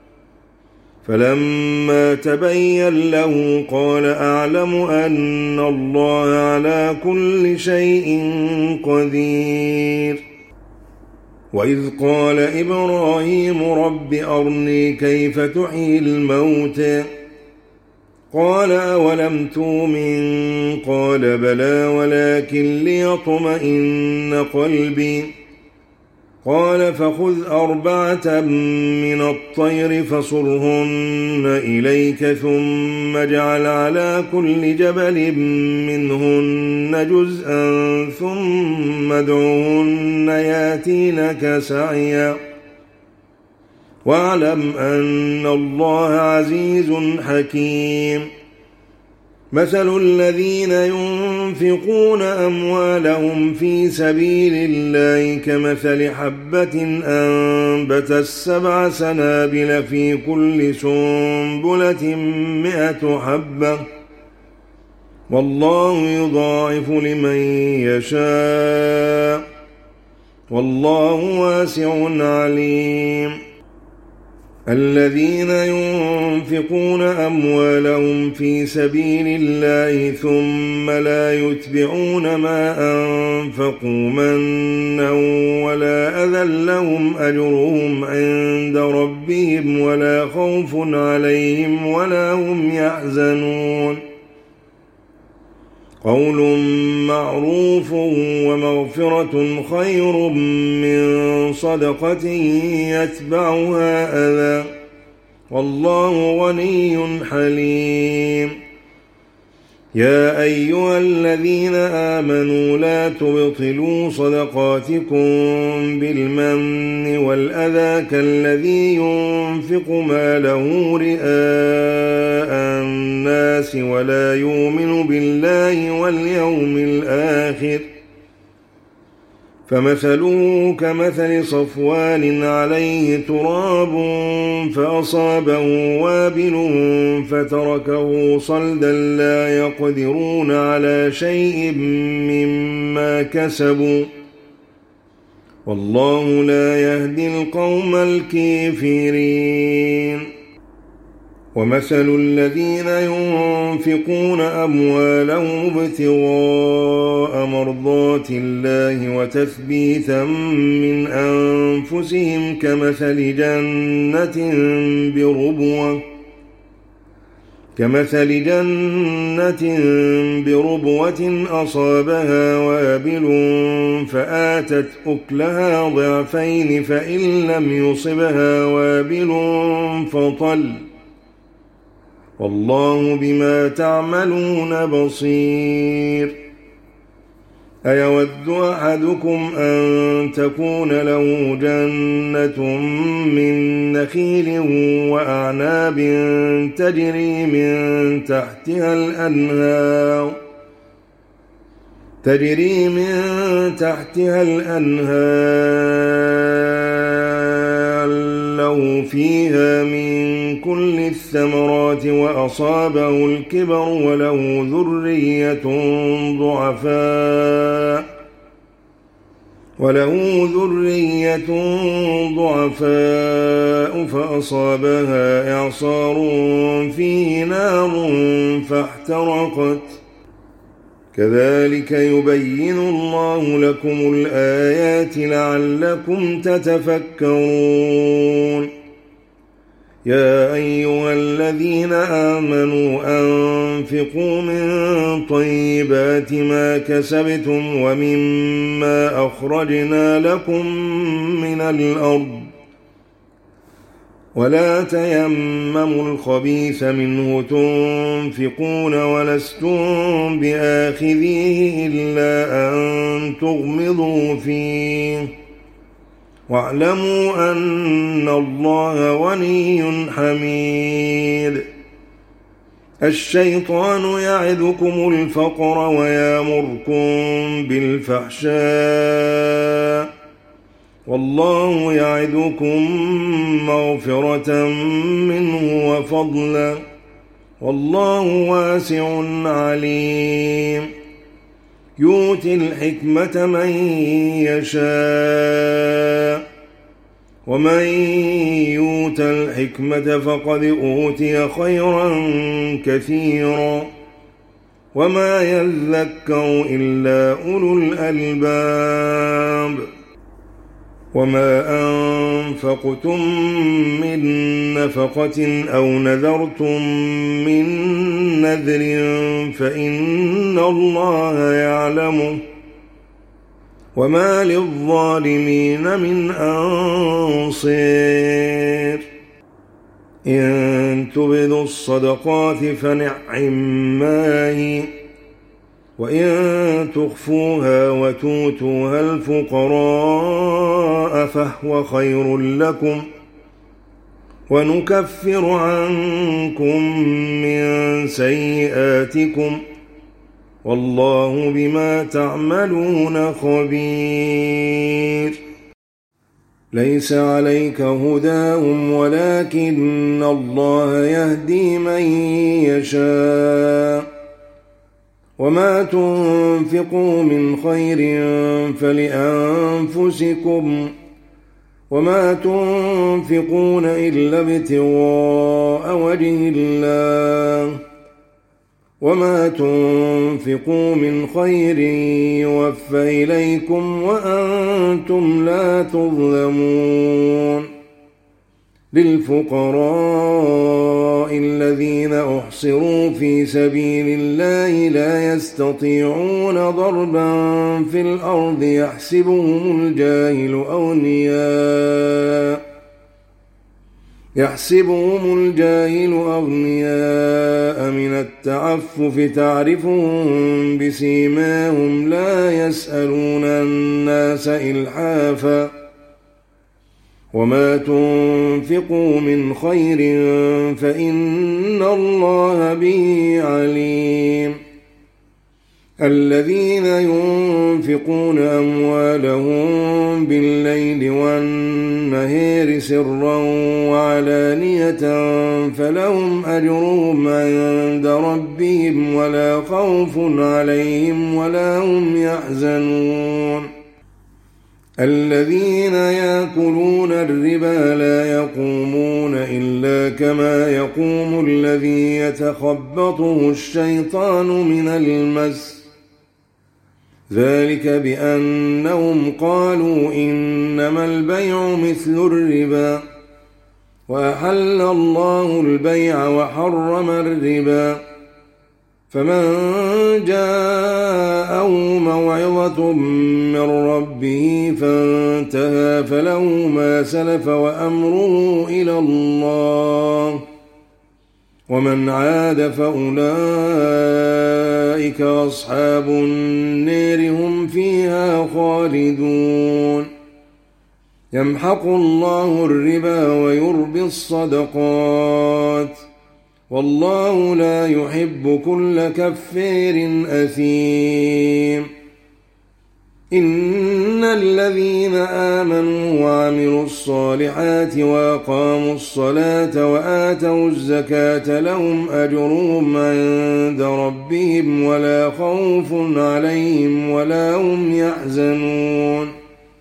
فلما تبين له قال أعلم أن الله على كل شيء قدير وإذ قال إبراهيم رب أرني كيف تحيي الموتى قال أولم تؤمن قال بلى ولكن ليطمئن قلبي قال فخذ أربعة من الطير فصرهن إليك ثم اجعل على كل جبل منهن جزءا ثم ادعهن ياتينك سعيا واعلم أن الله عزيز حكيم مثل الذين ينفقون أموالهم في سبيل الله كمثل حبة أنبتت سبع سنابل في كل سنبلة مئة حبة والله يضاعف لمن يشاء والله واسع عليم الذين ينفقون أموالهم في سبيل الله ثم لا يتبعون ما أنفقوا منا ولا أذى لهم أجرهم عند ربهم ولا خوف عليهم ولا هم يحزنون قول معروف ومغفرة خير من صدقة يتبعها أذى والله غني حليم يا أيها الذين آمنوا لا تبطلوا صدقاتكم بالمن والأذى كالذي ينفق ماله رئاء الناس ولا يؤمن بالله واليوم الآخر فمثله كمثل صفوان عليه تراب فأصابه وابل فتركه صلدا لا يقدرون على شيء مما كسبوا والله لا يهدي القوم الكافرين ومثل الذين ينفقون أموالهم ابتغاء مرضات الله وتثبيتا من أنفسهم كمثل جنة بربوة كمثل جنة بربوة أصابها وابل فآتت أكلها ضعفين فإن لم يصبها وابل فطل والله بما تعملون بصير. أيود أحدكم أن تكون له جنة من نخيل وأعناب تجري من تحتها الأنهار تجري من تحتها الأنهار له فيها من كل الثمرات وأصابه الكبر وله ذرية ضعفاء وله ذرية ضعفاء فأصابها إعصار فيه نار فاحترقت كذلك يبين الله لكم الآيات لعلكم تتفكرون. يا أيها الذين آمنوا أنفقوا من طيبات ما كسبتم ومما أخرجنا لكم من الأرض ولا تيمموا الخبيث منه تنفقون ولستم بآخذيه إلا أن تغمضوا فيه واعلموا أن الله غني حميد. الشيطان يعدكم الفقر ويأمركم بالفحشاء والله يعدكم مغفرة منه وفضلا والله واسع عليم. يؤتي الحكمة من يشاء ومن يؤت الحكمة فقد أوتي خيرا كثيرا وما يذكر إلا أولو الألباب. وما أنفقتم من نفقة أو نذرتم من نذر فإن الله يعلمه وما للظالمين من أنصير. إن تبدوا الصدقات فنعما هي وإن تخفوها وتؤتوها الفقراء فهو خير لكم ونكفر عنكم من سيئاتكم والله بما تعملون خبير. ليس عليك هداهم ولكن الله يهدي من يشاء وما تنفقوا من خير فلأنفسكم وما تنفقون إلا ابتغاء وجه الله وما تنفقوا من خير يوفى إليكم وأنتم لا تظلمون. للفقراء الذين أحصروا في سبيل الله لا يستطيعون ضربا في الأرض يحسبهم الجاهل أغنياء يحسبهم الجاهل أغنياء من التعفف تعرفهم بسيماهم لا يسألون الناس إلحافا وما تنفقوا من خير فإن الله به عليم. الذين ينفقون أموالهم بالليل والنهار سرا وعلانية فلهم أجرهم عند ربهم ولا خوف عليهم ولا هم يحزنون. الذين يأكلون الربا لا يقومون إلا كما يقوم الذي يتخبطه الشيطان من المس ذلك بأنهم قالوا إنما البيع مثل الربا وأحل الله البيع وحرم الربا، فمن جاءه موعظة من ربه فانتهى فله ما سلف وأمره إلى الله، ومن عاد فأولئك أصحاب النار هم فيها خالدون. يمحق الله الربا ويربي الصدقات، والله لا يحب كل كفار أثيم. إن الذين آمنوا وعملوا الصالحات وأقاموا الصلاة وآتوا الزكاة لهم أجرهم عند ربهم ولا خوف عليهم ولا هم يحزنون.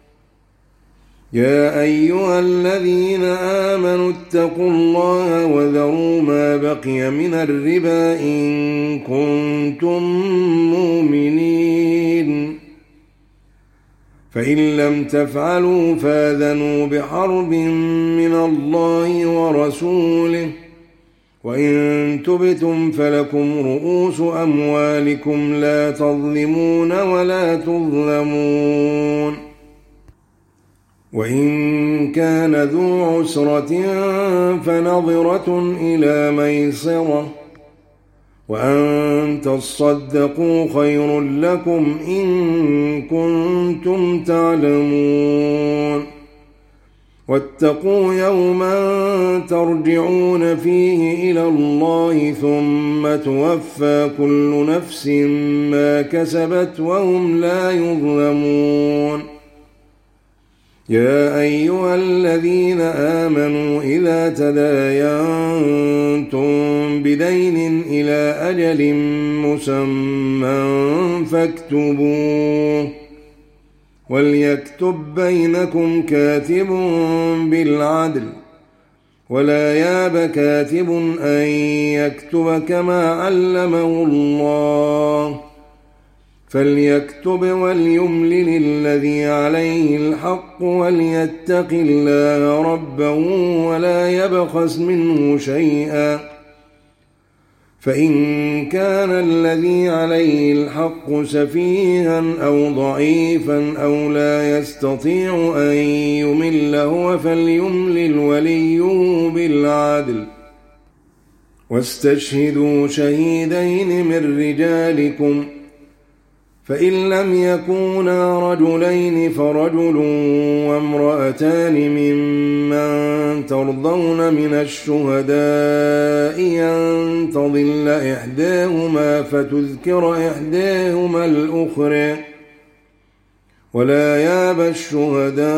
يا أيها الذين آمنوا اتقوا الله وذروا ما بقي من الربا إن كنتم مؤمنين، فإن لم تفعلوا فآذنوا بحرب من الله ورسوله، وإن تبتم فلكم رؤوس أموالكم لا تظلمون ولا تظلمون. وإن كان ذو عسرة فنظرة إلى ميسرة، وأن تصدقوا خير لكم إن كنتم تعلمون. واتقوا يوما ترجعون فيه إلى الله ثم توفى كل نفس ما كسبت وهم لا يظلمون. يا أيها الذين آمنوا إذا تداينتم بدين إلى أجل مسمى فاكتبوه، وليكتب بينكم كاتب بالعدل، ولا ياب كاتب أن يكتب كما علمه الله، فليكتب وليملل الذي عليه الحق وليتق الله ربه ولا يبخس منه شيئا، فإن كان الذي عليه الحق سفيها أو ضعيفا أو لا يستطيع أن يمل هو فليملل وليه بالعدل. واستشهدوا شهيدين من رجالكم، فإن لم يكونا رجلين فرجل وامرأتان ممن ترضون من الشهداء أن تضل إحداهما فتذكر إحداهما الأخرى، ولا يابى الشهداء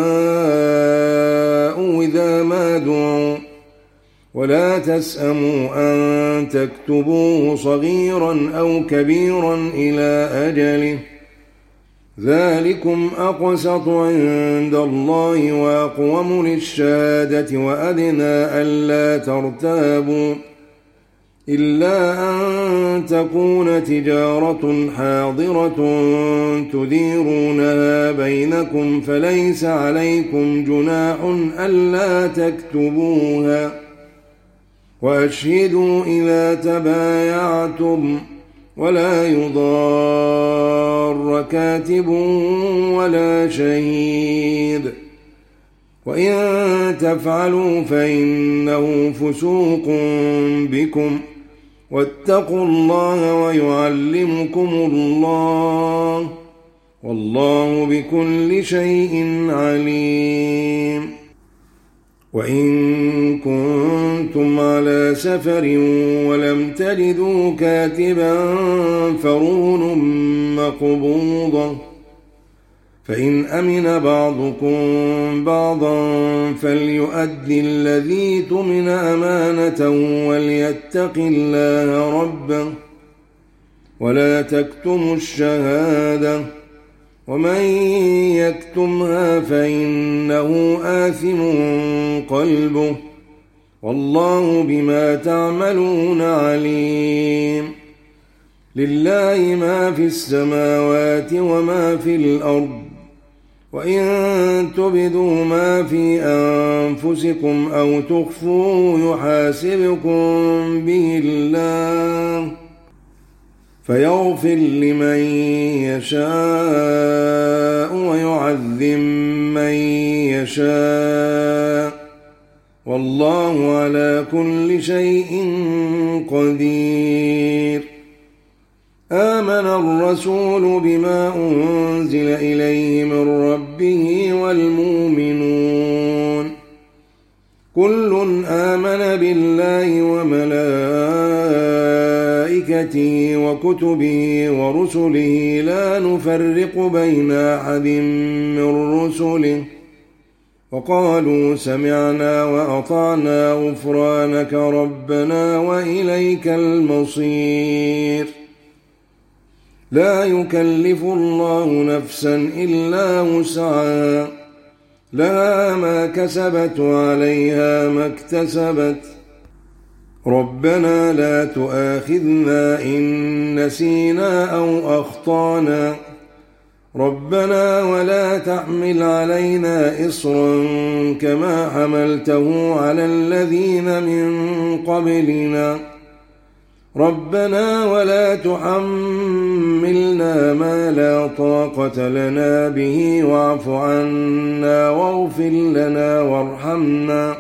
إذا ما دعوا، ولا تسأموا أن تكتبوه صغيرا أو كبيرا إلى أجله، ذلكم أقسط عند الله وأقوم للشهادة وأدنى ألا ترتابوا، إلا أن تكون تجارة حاضرة تديرونها بينكم فليس عليكم جناح ألا تكتبوها، وأشهدوا إذا تبايعتم، ولا يضار كاتب ولا شهيد، وإن تفعلوا فإنه فسوق بكم، واتقوا الله ويعلمكم الله، والله بكل شيء عليم. وإن كنتم على سفر ولم تجدوا كاتبا فرهن مقبوضة، فإن أمن بعضكم بعضا فليؤدي الذي اؤتمن أمانته وليتق الله ربه، ولا تكتموا الشهادة، ومن يكتمها فإنه آثم قلبه، والله بما تعملون عليم. لله ما في السماوات وما في الأرض، وإن تبدوا ما في أنفسكم أو تخفوه يحاسبكم به الله فيغفر لمن يشاء ويعذب من يشاء والله على كل شيء قدير. آمن الرسول بما أنزل إليه من ربه والمؤمنون كل آمن بالله وملائكته وكتبه ورسله لا نفرق بين أحد من رسله وقالوا سمعنا وأطعنا غفرانك ربنا وإليك المصير. لا يكلف الله نفسا إلا وسعها لها ما كسبت وعليها ما اكتسبت ربنا لا تؤاخذنا إن نسينا أو أخطأنا ربنا ولا تحمل علينا إصرا كما حملته على الذين من قبلنا ربنا ولا تحملنا ما لا طاقة لنا به واعف عنا واغفر لنا وارحمنا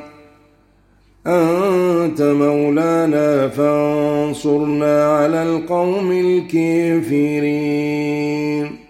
أنت مولانا فانصرنا على القوم الكافرين.